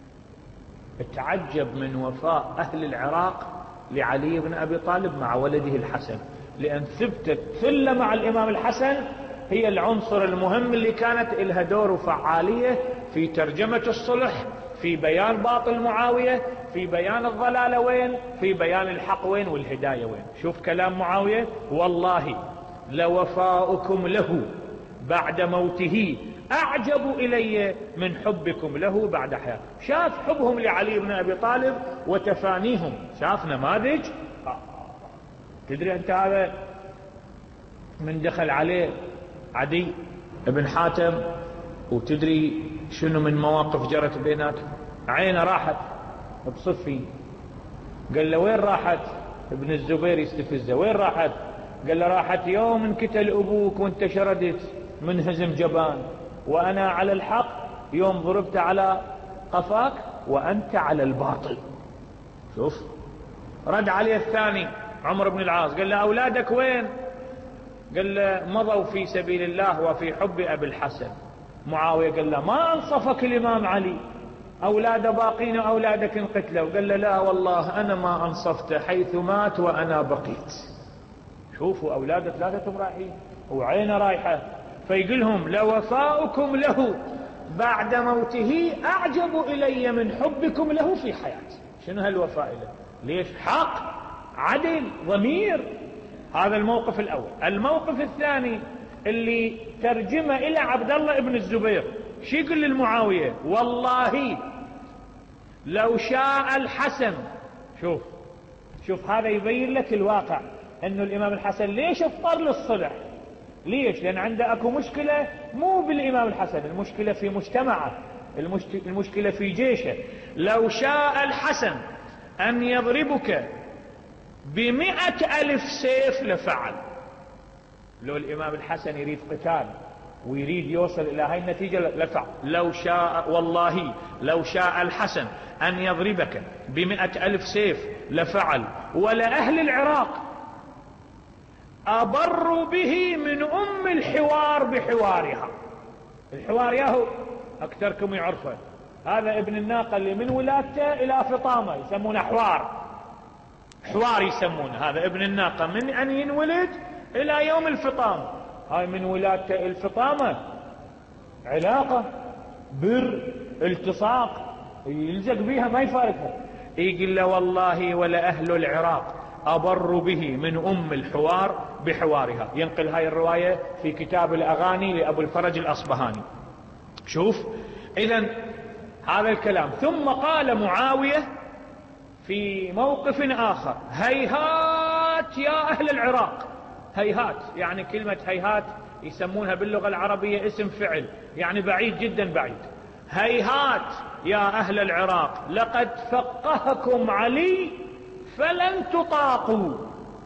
اتعجب من وفاء أهل العراق لعلي بن أبي طالب مع ولده الحسن، لأن ثبتت ثلة مع الإمام الحسن هي العنصر المهم اللي كانت لها دور وفعالية في ترجمة الصلح، في بيان باطل معاوية، في بيان الضلال وين، في بيان الحق وين والهداية وين. شوف كلام معاوية: والله لوفاؤكم له بعد موته أعجب إلي من حبكم له بعد حياته. شاف حبهم لعلي بن أبي طالب وتفانيهم، شاف نماذج. تدري أنت هذا من دخل عليه عدي بن حاتم وتدري شنو من مواقف جرت بيناتهم؟ عينه راحت بصفي، قال له وين راحت؟ ابن الزبير يستفزه: وين راحت؟ قال له راحت يوم انقتل أبوك وانت شردت منهزم جبان، وأنا على الحق يوم ضربت على قفاك وأنت على الباطل. شوف رد عليه الثاني عمر بن العاص، قال له أولادك وين؟ قال له مضوا في سبيل الله وفي حب أبي الحسن. معاوية قال له ما أنصفك الإمام علي، أولاده باقين وأولادك انقتلوا. قال له لا والله أنا ما أنصفته، حيث مات وأنا بقيت. شوفوا أولاده ثلاثة رايحين وعينه رايحة، فيقولهم لوفاؤكم له بعد موته أعجب إلي من حبكم له في حياتي. شنو هالوفاء له؟ ليش؟ حق، عدل، ضمير. هذا الموقف الأول. الموقف الثاني اللي ترجمه إلى عبد الله ابن الزبير، شو يقول للمعاوية؟ والله لو شاء الحسن. شوف شوف هذا يبين لك الواقع، انه الامام الحسن ليش اضطر للصلح؟ ليش؟ لان عنده اكو مشكلة مو بالامام الحسن، المشكلة في مجتمعه، المشكلة في جيشه. لو شاء الحسن ان يضربك بمئة الف سيف لفعل. لو الامام الحسن يريد قتال ويريد يوصل الى هاي النتيجة لفعل. لو شاء، والله لو شاء الحسن ان يضربك بمئة الف سيف لفعل. ولا اهل العراق أبر به من أم الحوار بحوارها. الحوار ياهو أكثركم يعرفه، هذا ابن الناقة اللي من ولادته إلى فطامة يسمونه حوار، حوار يسمونه، هذا ابن الناقة من أن ينولد إلى يوم الفطام. هاي من ولادته الفطامة علاقة بر التصاق يلزق بيها ما يفارقها. يقول له والله ولا أهل العراق أبر به من أم الحوار بحوارها. ينقل هاي الرواية في كتاب الأغاني لأبو الفرج الأصبهاني. شوف إذن هذا الكلام. ثم قال معاوية في موقف آخر: هيهات يا أهل العراق. هيهات يعني كلمة هيهات يسمونها باللغة العربية اسم فعل، يعني بعيد جدا بعيد. هيهات يا أهل العراق لقد فقهكم علي فلن تطاقوا.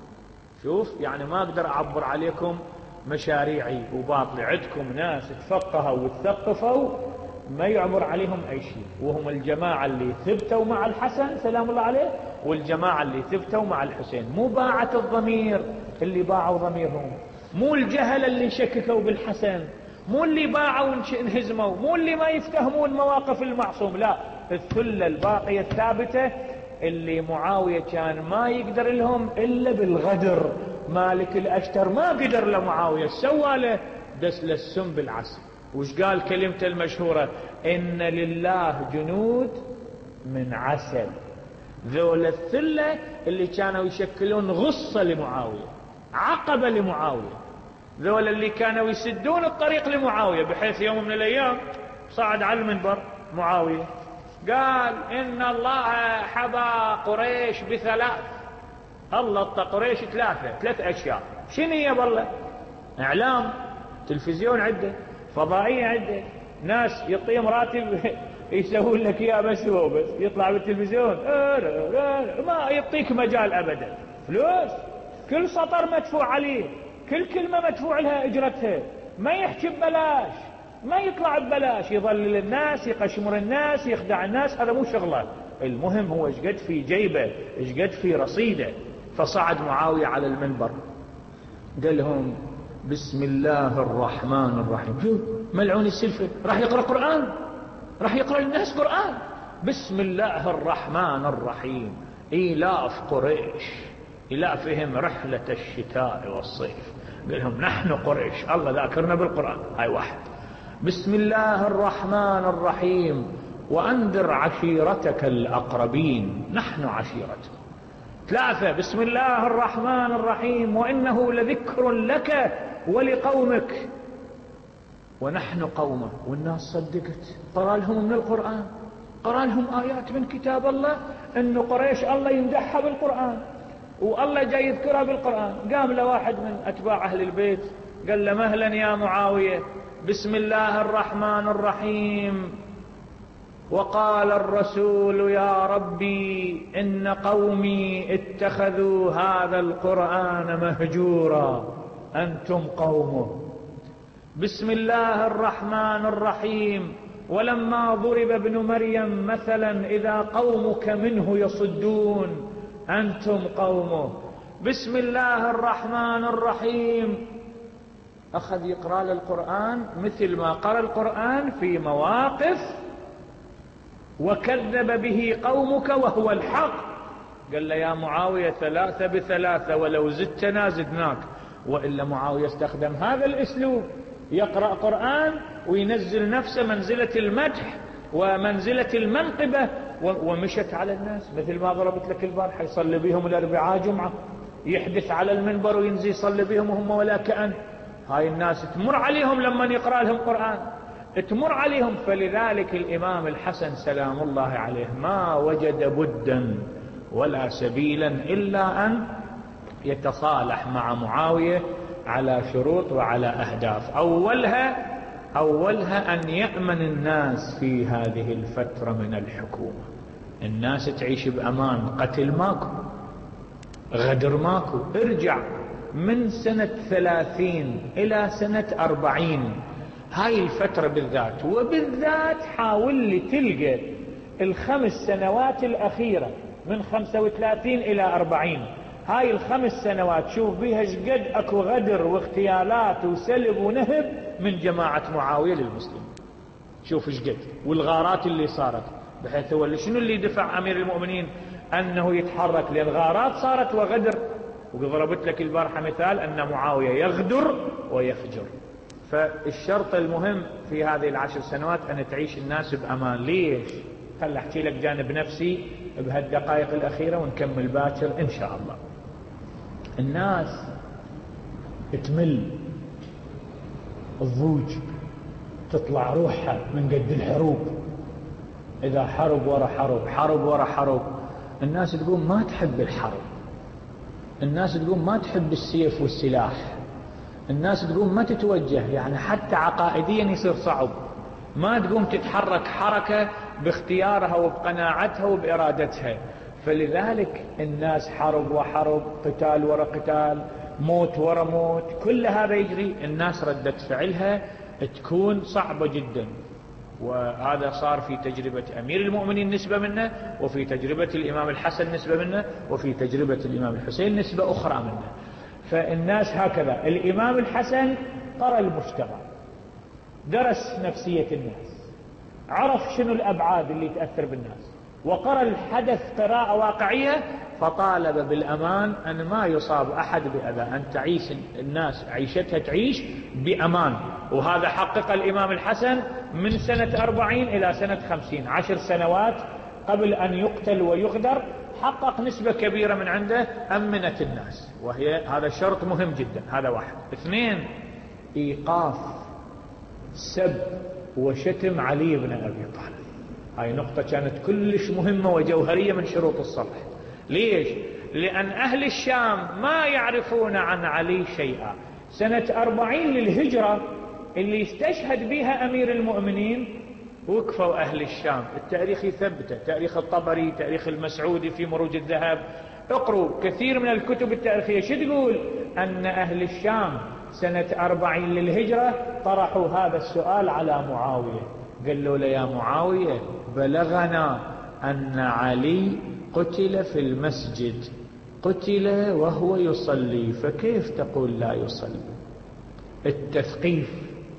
شوف يعني ما أقدر أعبر عليكم مشاريعي وباطلي، عندكم ناس تفقهوا وتثقفوا ما يعبر عليهم أي شيء، وهم الجماعة اللي ثبتوا مع الحسن سلام الله عليه والجماعة اللي ثبتوا مع الحسين. مو باعة الضمير اللي باعوا ضميرهم، مو الجهل اللي شككوا بالحسن، مو اللي باعوا انهزموا، مو اللي ما يفتهمون مواقف المعصوم، لا، الثلة الباقية الثابتة اللي معاوية كان ما يقدر لهم إلا بالغدر. مالك الأشتر ما قدر لمعاوية، سوى له دس للسم بالعسل. وش قال كلمته المشهورة: إن لله جنود من عسل. ذول الثلة اللي كانوا يشكلون غصة لمعاوية، عقبة لمعاوية، ذول اللي كانوا يسدون الطريق لمعاوية، بحيث يوم من الأيام صعد على المنبر معاوية قال: إن الله حبى قريش بثلاث. الله اطى قريش ثلاثة ثلاث أشياء. شنو هي بالله؟ إعلام، تلفزيون عده، فضائية عده، ناس يعطيهم راتب يسوون لك إياه بس هو بس يطلع بالتلفزيون ما يعطيك مجال أبدا. فلوس، كل سطر مدفوع عليه، كل كلمة مدفوع لها إجرتها، ما يحكي ببلاش، ما يطلع ببلاش، يضلل الناس، يقشمر الناس، يخدع الناس، هذا مو شغله. المهم هو ايش قد في جيبه، ايش قد في رصيده. فصعد معاوية على المنبر قال لهم: بسم الله الرحمن الرحيم. شوف ملعون السلفة راح يقرأ قرآن، راح يقرأ للناس قرآن. بسم الله الرحمن الرحيم. إيلاف قريش، إلافهم رحلة الشتاء والصيف. قال لهم: نحن قريش، الله ذاكرنا بالقرآن. هاي واحد. بسم الله الرحمن الرحيم وأنذر عشيرتك الأقربين، نحن عشيرتك. ثلاثة: بسم الله الرحمن الرحيم وإنه لذكر لك ولقومك ونحن قومه. والناس صدقت، قرأ لهم من القرآن، قرأ لهم آيات من كتاب الله إنه قريش الله يمدحها بالقرآن والله جاي يذكرها بالقرآن. قام له واحد من أتباع أهل البيت قال له: مهلا يا معاوية، بسم الله الرحمن الرحيم وقال الرسول يا ربي إن قومي اتخذوا هذا القرآن مهجورا أنتم قومه. بسم الله الرحمن الرحيم ولما ضرب ابن مريم مثلا إذا قومك منه يصدون أنتم قومه. بسم الله الرحمن الرحيم. أخذ يقرأ القرآن مثل ما قرأ القرآن في مواقف وكذب به قومك وهو الحق. قال له: يا معاوية ثلاثة بثلاثة ولو زدتنا زدناك. وإلا معاوية استخدم هذا الأسلوب، يقرأ قرآن وينزل نفسه منزلة المدح ومنزلة المنقبة، ومشت على الناس مثل ما ضربت لك البارحة. يصلي بهم الأربعاء جمعة، يحدث على المنبر وينزل يصلي بهم وهم ولا كأن. هاي الناس تمر عليهم لما يقرأ لهم قرآن، تمر عليهم. فلذلك الإمام الحسن سلام الله عليه ما وجد بدا ولا سبيلا إلا أن يتصالح مع معاوية على شروط وعلى أهداف. أولها أولها أن يأمن الناس في هذه الفترة من الحكومة، الناس تعيش بأمان، قتل ماكو، غدر ماكو. ارجع من سنة ثلاثين إلى سنة أربعين، هاي الفترة بالذات، وبالذات حاول لي تلقى الخمس سنوات الأخيرة من خمسة وثلاثين إلى أربعين، هاي الخمس سنوات شوف بيها شقد اكو غدر واغتيالات وسلب ونهب من جماعة معاوية للمسلمين. شوف شقد والغارات اللي صارت، بحيث هو شنو اللي دفع امير المؤمنين انه يتحرك، لان غارات صارت وغدر. وضربت لك البارحة مثال ان معاوية يغدر ويفجر. فالشرط المهم في هذه العشر سنوات ان تعيش الناس بامان. ليش؟ خل احكي لك جانب نفسي بهالدقائق الاخيرة ونكمل باكر ان شاء الله. الناس تمل، الضوج تطلع روحها من قد الحروب. اذا حرب ورا حرب، حرب ورا حرب، الناس تقوم ما تحب الحرب، الناس تقوم ما تحب السيف والسلاح، الناس تقوم ما تتوجه، يعني حتى عقائديا يصير صعب، ما تقوم تتحرك حركة باختيارها وبقناعتها وبإرادتها. فلذلك الناس حرب وحرب، قتال ورا قتال، موت ورا موت، كل هذا يجري. الناس ردة فعلها تكون صعبة جدا. وهذا صار في تجربة أمير المؤمنين نسبة منه، وفي تجربة الإمام الحسن نسبة منه، وفي تجربة الإمام الحسين نسبة أخرى منه. فالناس هكذا. الإمام الحسن قرأ المجتمع، درس نفسية الناس، عرف شنو الأبعاد اللي تأثر بالناس، وقرأ الحدث قراءة واقعية، فطالب بالأمان أن ما يصاب أحد بأذى، أن تعيش الناس عيشتها تعيش بأمان. وهذا حقق الإمام الحسن من سنة أربعين إلى سنة خمسين، عشر سنوات قبل أن يقتل ويغدر، حقق نسبة كبيرة من عنده أمنت الناس، وهي هذا شرط مهم جدا. هذا واحد. اثنين، إيقاف سب وشتم علي بن أبي طالب. هاي نقطة كانت كلش مهمة وجوهرية من شروط الصلح. ليش؟ لأن أهل الشام ما يعرفون عن علي شيئا. سنة أربعين للهجرة اللي استشهد بها أمير المؤمنين وقفوا أهل الشام. التاريخ يثبته، تاريخ الطبري، تاريخ المسعودي في مروج الذهب، اقروا كثير من الكتب التاريخية. شو تقول؟ أن أهل الشام سنة أربعين للهجرة طرحوا هذا السؤال على معاوية، قالوا له يا معاوية بلغنا أن علي قتل في المسجد، قتل وهو يصلي، فكيف تقول لا يصلي؟ التثقيف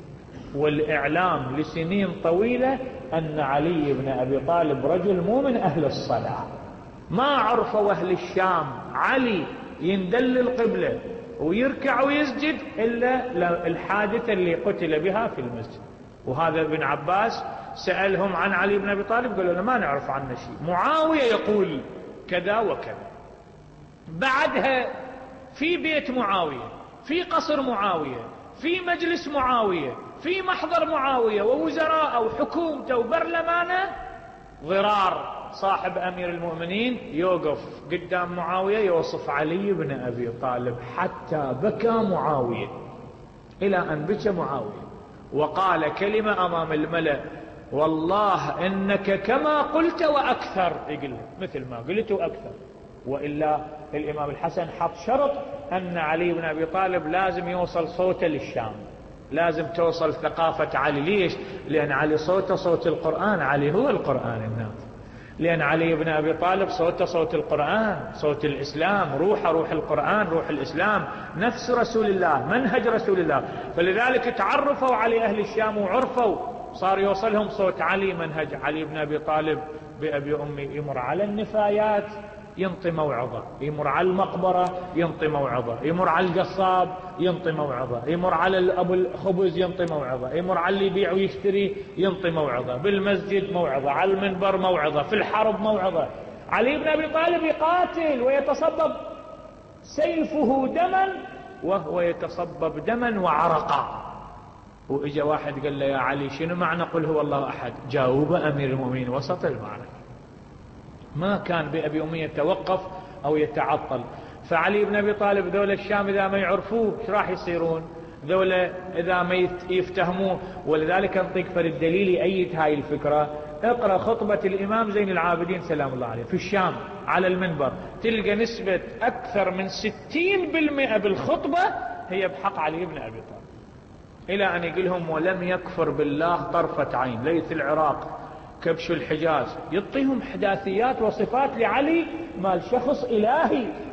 والإعلام لسنين طويلة أن علي بن أبي طالب رجل مو من أهل الصلاة. ما عرفوا أهل الشام علي يندل القبلة ويركع ويسجد إلا الحادثة اللي قتل بها في المسجد. وهذا ابن عباس سألهم عن علي بن أبي طالب قالوا له ما نعرف عنه شيء. معاوية يقول كذا وكذا. بعدها في بيت معاوية، في قصر معاوية، في مجلس معاوية، في محضر معاوية ووزراء وحكومته وبرلمانه، ضرار صاحب أمير المؤمنين يوقف قدام معاوية يوصف علي بن أبي طالب حتى بكى معاوية، إلى أن بكى معاوية وقال كلمة أمام الملأ: والله إنك كما قلت وأكثر. يقول مثل ما قلت وأكثر. وإلا الإمام الحسن حط شرط أن علي بن أبي طالب لازم يوصل صوته للشام، لازم توصل ثقافة علي. ليش؟ لأن علي صوته صوت القرآن، علي هو القرآن الناطق. لأن علي بن أبي طالب صوته صوت القرآن، صوت الإسلام، روحه روح القرآن، روح الإسلام، نفس رسول الله، منهج رسول الله. فلذلك تعرفوا على أهل الشام وعرفوا، صار يوصلهم صوت علي، منهج علي بن أبي طالب بأبي أمي. يمر على النفايات ينطي موعظة، يمر على المقبرة ينطي موعظة، يمر على القصاب ينطي موعظة، يمر على أبو الخبز ينطي موعظة، يمر على اللي يبيع ويشتري ينطي موعظة، بالمسجد موعظة، على المنبر موعظة، في الحرب موعظة. علي بن أبي طالب يقاتل ويتصبب سيفه دما وهو يتصبب دما وعرقا. وإجا واحد قال له يا علي شنو معنى قل هو الله أحد؟ جاوب أمير المؤمنين وسط المعركة، ما كان بأبي أمية يتوقف أو يتعطل. فعلي بن أبي طالب ذولا الشام إذا ما يعرفوه ايش راح يصيرون؟ ذولا إذا ما يفتهموه. ولذلك انطيك فرد دليل يأيد هاي الفكرة. اقرأ خطبة الإمام زين العابدين سلام الله عليه في الشام على المنبر، تلقى نسبة أكثر من ستين بالمئة بالخطبة هي بحق علي بن أبي طالب، إلى أن يقولهم ولم يكفر بالله طرفة عين، ليث العراق، كبش الحجاز، يعطيهم حداثيات وصفات لعلي مال شخص إلهي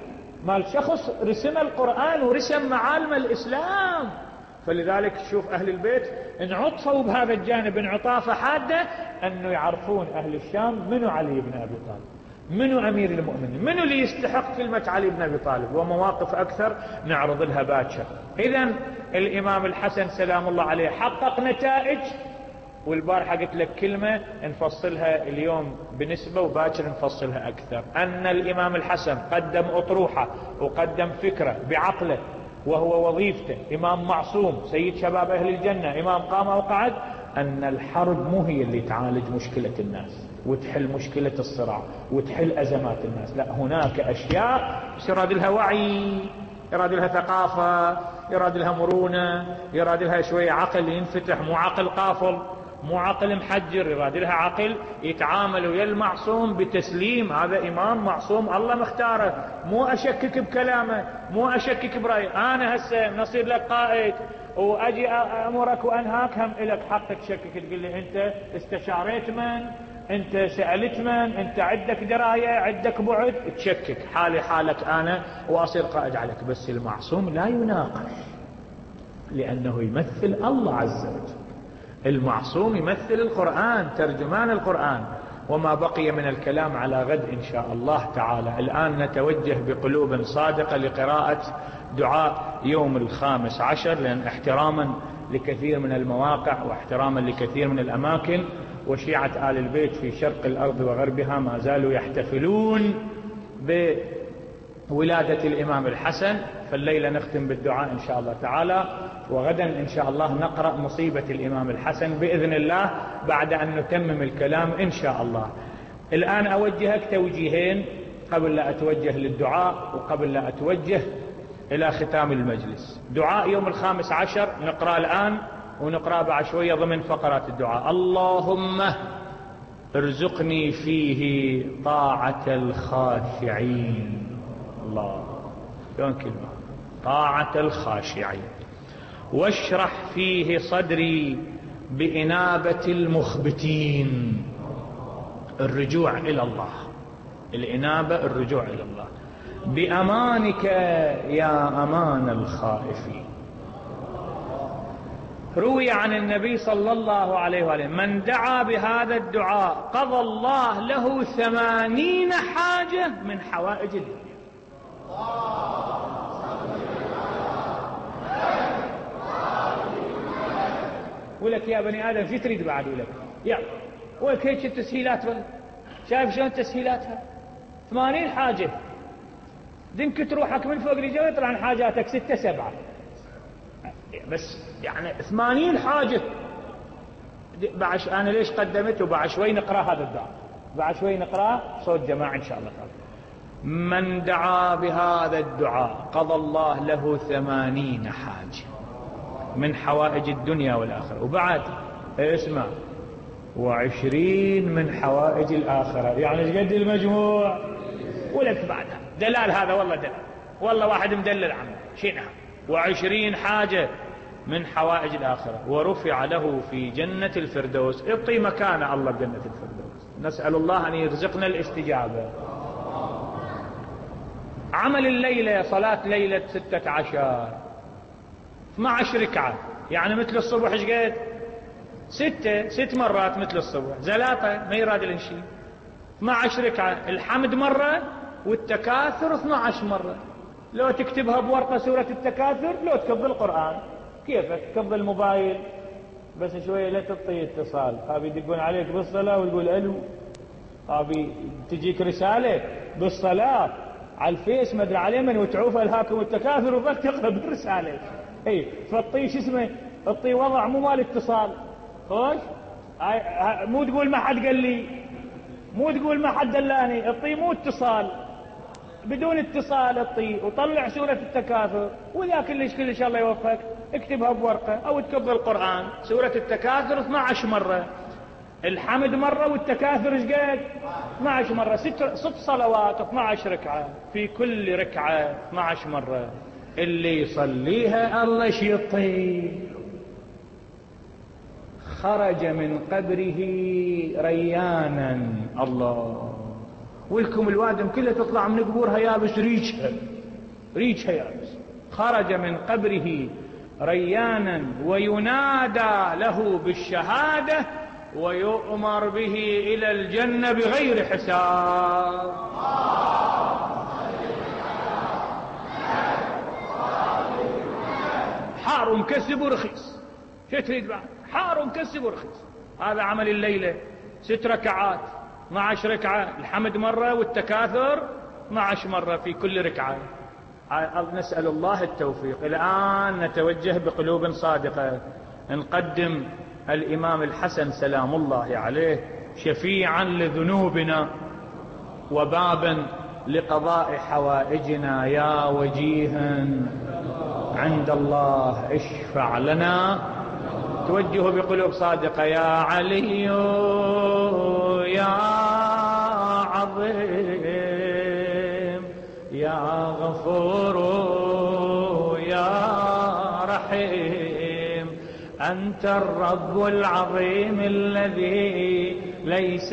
مال شخص رسم القرآن ورسم معالم الإسلام. فلذلك تشوف أهل البيت انعطفوا بهذا الجانب انعطافة حادة، أنه يعرفون أهل الشام منو علي بن أبي طالب، منو أمير المؤمنين، منو اللي يستحق كلمة علي بن أبي طالب، ومواقف أكثر نعرض لها باكر. إذن الإمام الحسن سلام الله عليه حقق نتائج، والبارحة قلت لك كلمة نفصلها اليوم بنسبة وباكر نفصلها أكثر، أن الإمام الحسن قدم أطروحة وقدم فكرة بعقله وهو وظيفته، إمام معصوم سيد شباب أهل الجنة، إمام قام وقعد، أن الحرب مو هي اللي تعالج مشكلة الناس وتحل مشكلة الصراع وتحل أزمات الناس، لا، هناك أشياء يراد لها وعي، يراد لها ثقافة، يراد لها مرونة، يراد لها شوية عقل ينفتح، مو عقل قافل، مو عقل محجر، يراد لها عقل يتعامل ويا المعصوم بتسليم. هذا إمام معصوم الله مختاره، مو أشكك بكلامه، مو أشكك برأيه. أنا هسه نصير لك قائد وأجي أمرك وأنهاك، هم إلك حق تشكك، تقول لي أنت استشاريت من، أنت سألت من، أنت عندك دراية، عندك بعد، تشكك. حالي حالك أنا وأصير قائد عليك. بس المعصوم لا يناقش، لأنه يمثل الله عز وجل. المعصوم يمثل القرآن، ترجمان القرآن. وما بقي من الكلام على غد إن شاء الله تعالى. الآن نتوجه بقلوب صادقة لقراءة دعاء يوم الخامس عشر، لأن احتراما لكثير من المواقع واحتراما لكثير من الأماكن، وشيعة آل البيت في شرق الأرض وغربها ما زالوا يحتفلون بولادة الإمام الحسن. فالليلة نختم بالدعاء إن شاء الله تعالى، وغدا إن شاء الله نقرأ مصيبة الإمام الحسن بإذن الله بعد أن نتمم الكلام إن شاء الله. الآن أوجهك توجيهين قبل لا أتوجه للدعاء وقبل لا أتوجه إلى ختام المجلس. دعاء يوم الخامس عشر نقرأ الآن ونقرأ بعد شوية ضمن فقرات الدعاء. اللهم ارزقني فيه طاعة الخاشعين. الله، يوم كلمة طاعة الخاشعين. واشرح فيه صدري بإنابة المخبتين. الرجوع إلى الله، الإنابة الرجوع إلى الله. بأمانك يا أمان الخائفين. روي عن النبي صلى الله عليه وآله من دعا بهذا الدعاء قضى الله له ثمانين حاجة من حوائج الدنيا. ولك يا بني آدم شو تريد بعد؟ ولك يلا ولك هيك التسهيلات، شايف شلون تسهيلاتها؟ ثمانين حاجة، دنك تروحك من فوق لجوا يطلع عن حاجاتك ستة سبعة، بس يعني ثمانين حاجة. بعد أنا ليش قدمت؟ وبعد شوي نقرأ هذا الدعاء، بعد شوي نقرأ صوت جماعة إن شاء الله تعالى. من دعا بهذا الدعاء قضى الله له ثمانين حاجة من حوائج الدنيا والآخرة. وبعد اسمع، وعشرين من حوائج الآخرة. يعني قد المجموع؟ ولك بعدها دلال هذا، والله دلال، والله واحد مدلل عنه شنها. وعشرين حاجة من حوائج الآخرة. ورفع له في جنة الفردوس. اعطي مكانه الله بجنة الفردوس. نسأل الله أن يرزقنا الاستجابة. عمل الليلة صلاة ليلة ستة عشر اثنى عشر ركعة، يعني مثل الصبح ايش قد؟ ستة ست مرات مثل الصبح، زلاطة ما يراد الانشي. اثنى عشر ركعة، الحمد مرة والتكاثر اثنى عشر مرة. لو تكتبها بورقة سورة التكاثر، لو تكب القرآن كيفك، تكب الموبايل بس شوية لا تطي اتصال، ابي يدقون عليك بالصلاة ويقول الو، ابي تجيك رسالة بالصلاة على الفيس ما ادري عليه من وتعوف الهاكم التكاثر وبس تقرا بالرسالة. اي فطي شو اسمه، اطي وضع مو مال اتصال. خوش مو تقول ما حد قال لي، مو تقول ما حد دلاني، اطي مو اتصال، بدون اتصال اطي وطلع سورة التكاثر. وذا كلش كلش الله يوفقك اكتبها بورقة او تكب القرآن. سورة التكاثر اثنى عشر مرة، الحمد مرة والتكاثر ايش قد؟ اثنى عشر مرة. ست ست صلوات اثنى عشر ركعة، في كل ركعة اثنى عشر مرة. اللي يصليها الله يشيطيه خرج من قبره ريانا. الله، ولكم الوادم كلها تطلع من قبورها يابس ريشها، ريجها يابس. خرج من قبره ريانا وينادى له بالشهادة ويؤمر به إلى الجنة بغير حساب. حار ومكسب ورخيص، شو تريد بعد؟ حار ومكسب ورخيص. هذا عمل الليلة، ست ركعات، اثنتي عشرة ركعة، الحمد مرة والتكاثر اثنتي عشرة مرة في كل ركعة. نسأل الله التوفيق. الآن نتوجه بقلوب صادقة، نقدم الإمام الحسن سلام الله عليه شفيعا لذنوبنا وبابا لقضاء حوائجنا. يا وجيها عند الله اشفع لنا. توجهوا بقلوب صادقة. يا علي يا عظيم يا غفور يا رحيم، أنت الرب العظيم الذي ليس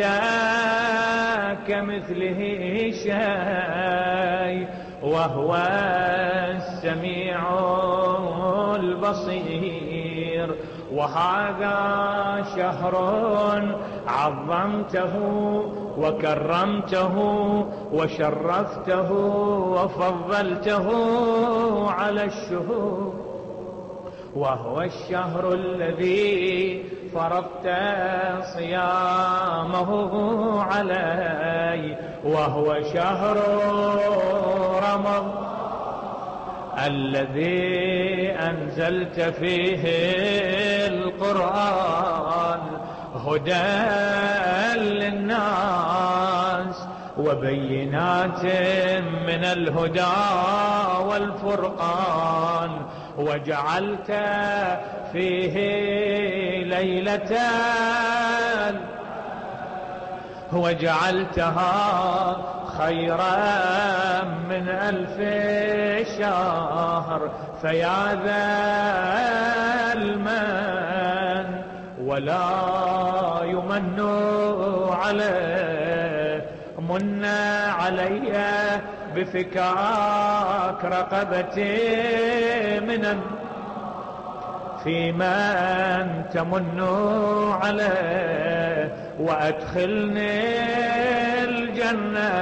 كمثله شيء، وهو السميع البصير. وهذا شهر عظمته وكرمته وشرفته وفضلته على الشهور، وهو الشهر الذي فرضت صيامه علي، وهو شهر رمضان الذي أنزلت فيه القرآن هدى للناس وبينات من الهدى والفرقان، وجعلت فيه ليلة وجعلتها خيرا من ألف شهر. فيا ذا المن ولا يمن عليه، من علي بفكاك رقبتي من في من تمن عليه، وأدخلني الجنة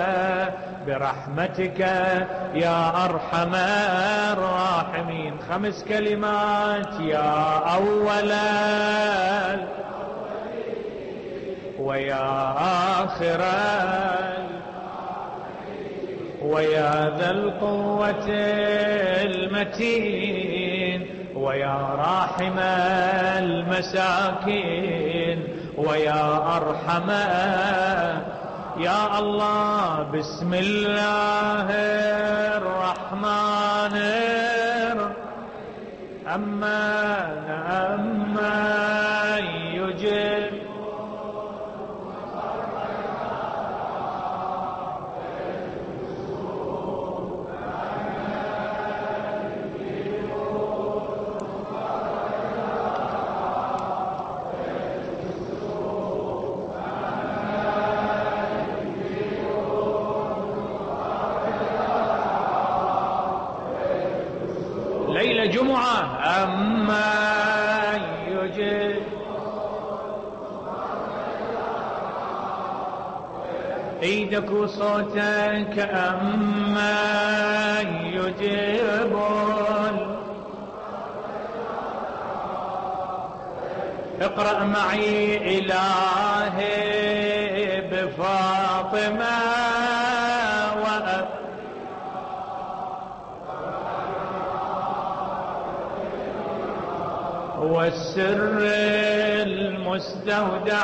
برحمتك يا أرحم الراحمين. خمس كلمات. يا أولا ويا آخرا ويا ذا القوة المتين، ويا راحم المساكين، ويا أرحم. يا الله بسم الله الرحمن الرحيم. أما أما يجب ليلة جمعة. أما يجب ايدك وصوتك. أما يجب اقرأ معي إلهي بفاطمة وأب والسر المستودع.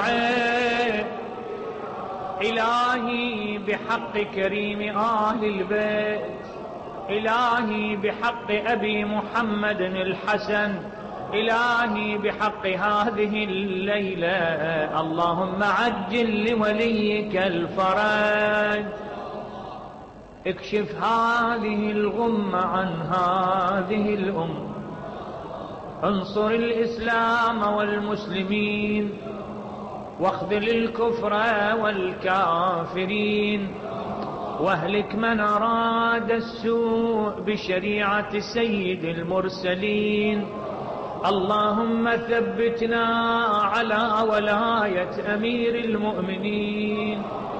إلهي بحق كريم آل البيت، إلهي بحق أبي محمد الحسن، إلهي بحق هذه الليلة، اللهم عجل لوليك الفرج، اكشف هذه الغمة عن هذه الأمة، انصر الإسلام والمسلمين واخذل الكفر والكافرين، واهلك من أراد السوء بشريعة سيد المرسلين. اللهم ثبتنا على ولاية أمير المؤمنين.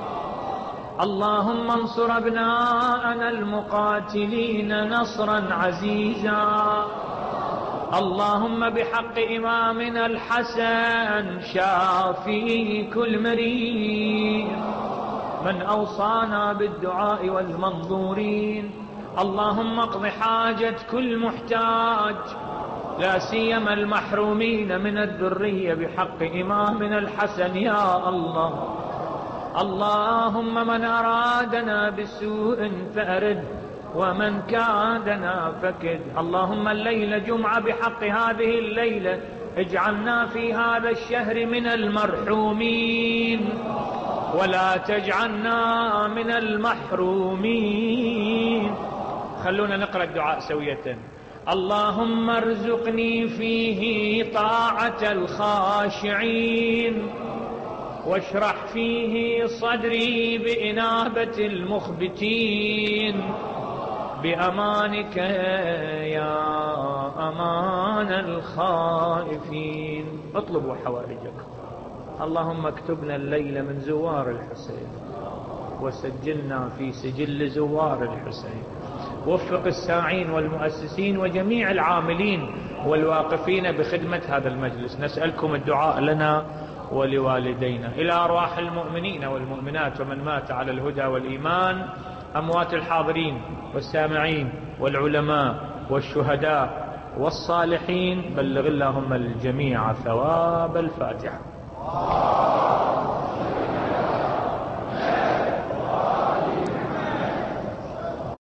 اللهم انصر أبناءنا المقاتلين نصرا عزيزا. اللهم بحق إمامنا الحسن شافي كل مريض من أوصانا بالدعاء والمنظورين. اللهم اقض حاجة كل محتاج لا سيما المحرومين من الذرية بحق إمامنا الحسن يا الله. اللهم من أرادنا بسوء فأرد ومن كادنا فكد. اللهم الليلة جمعة بحق هذه الليلة اجعلنا في هذا الشهر من المرحومين ولا تجعلنا من المحرومين. خلونا نقرأ الدعاء سوية. اللهم ارزقني فيه طاعة الخاشعين واشرح فيه صدري بإنابة المخبتين بأمانك يا أمان الخائفين. اطلبوا حوائجكم. اللهم اكتبنا الليلة من زوار الحسين وسجلنا في سجل زوار الحسين. وفق الساعين والمؤسسين وجميع العاملين والواقفين بخدمة هذا المجلس. نسألكم الدعاء لنا ولوالدينا. إلى أرواح المؤمنين والمؤمنات ومن مات على الهدى والإيمان، أموات الحاضرين والسامعين والعلماء والشهداء والصالحين، بلغ اللهم الجميع ثواب الفاتحة.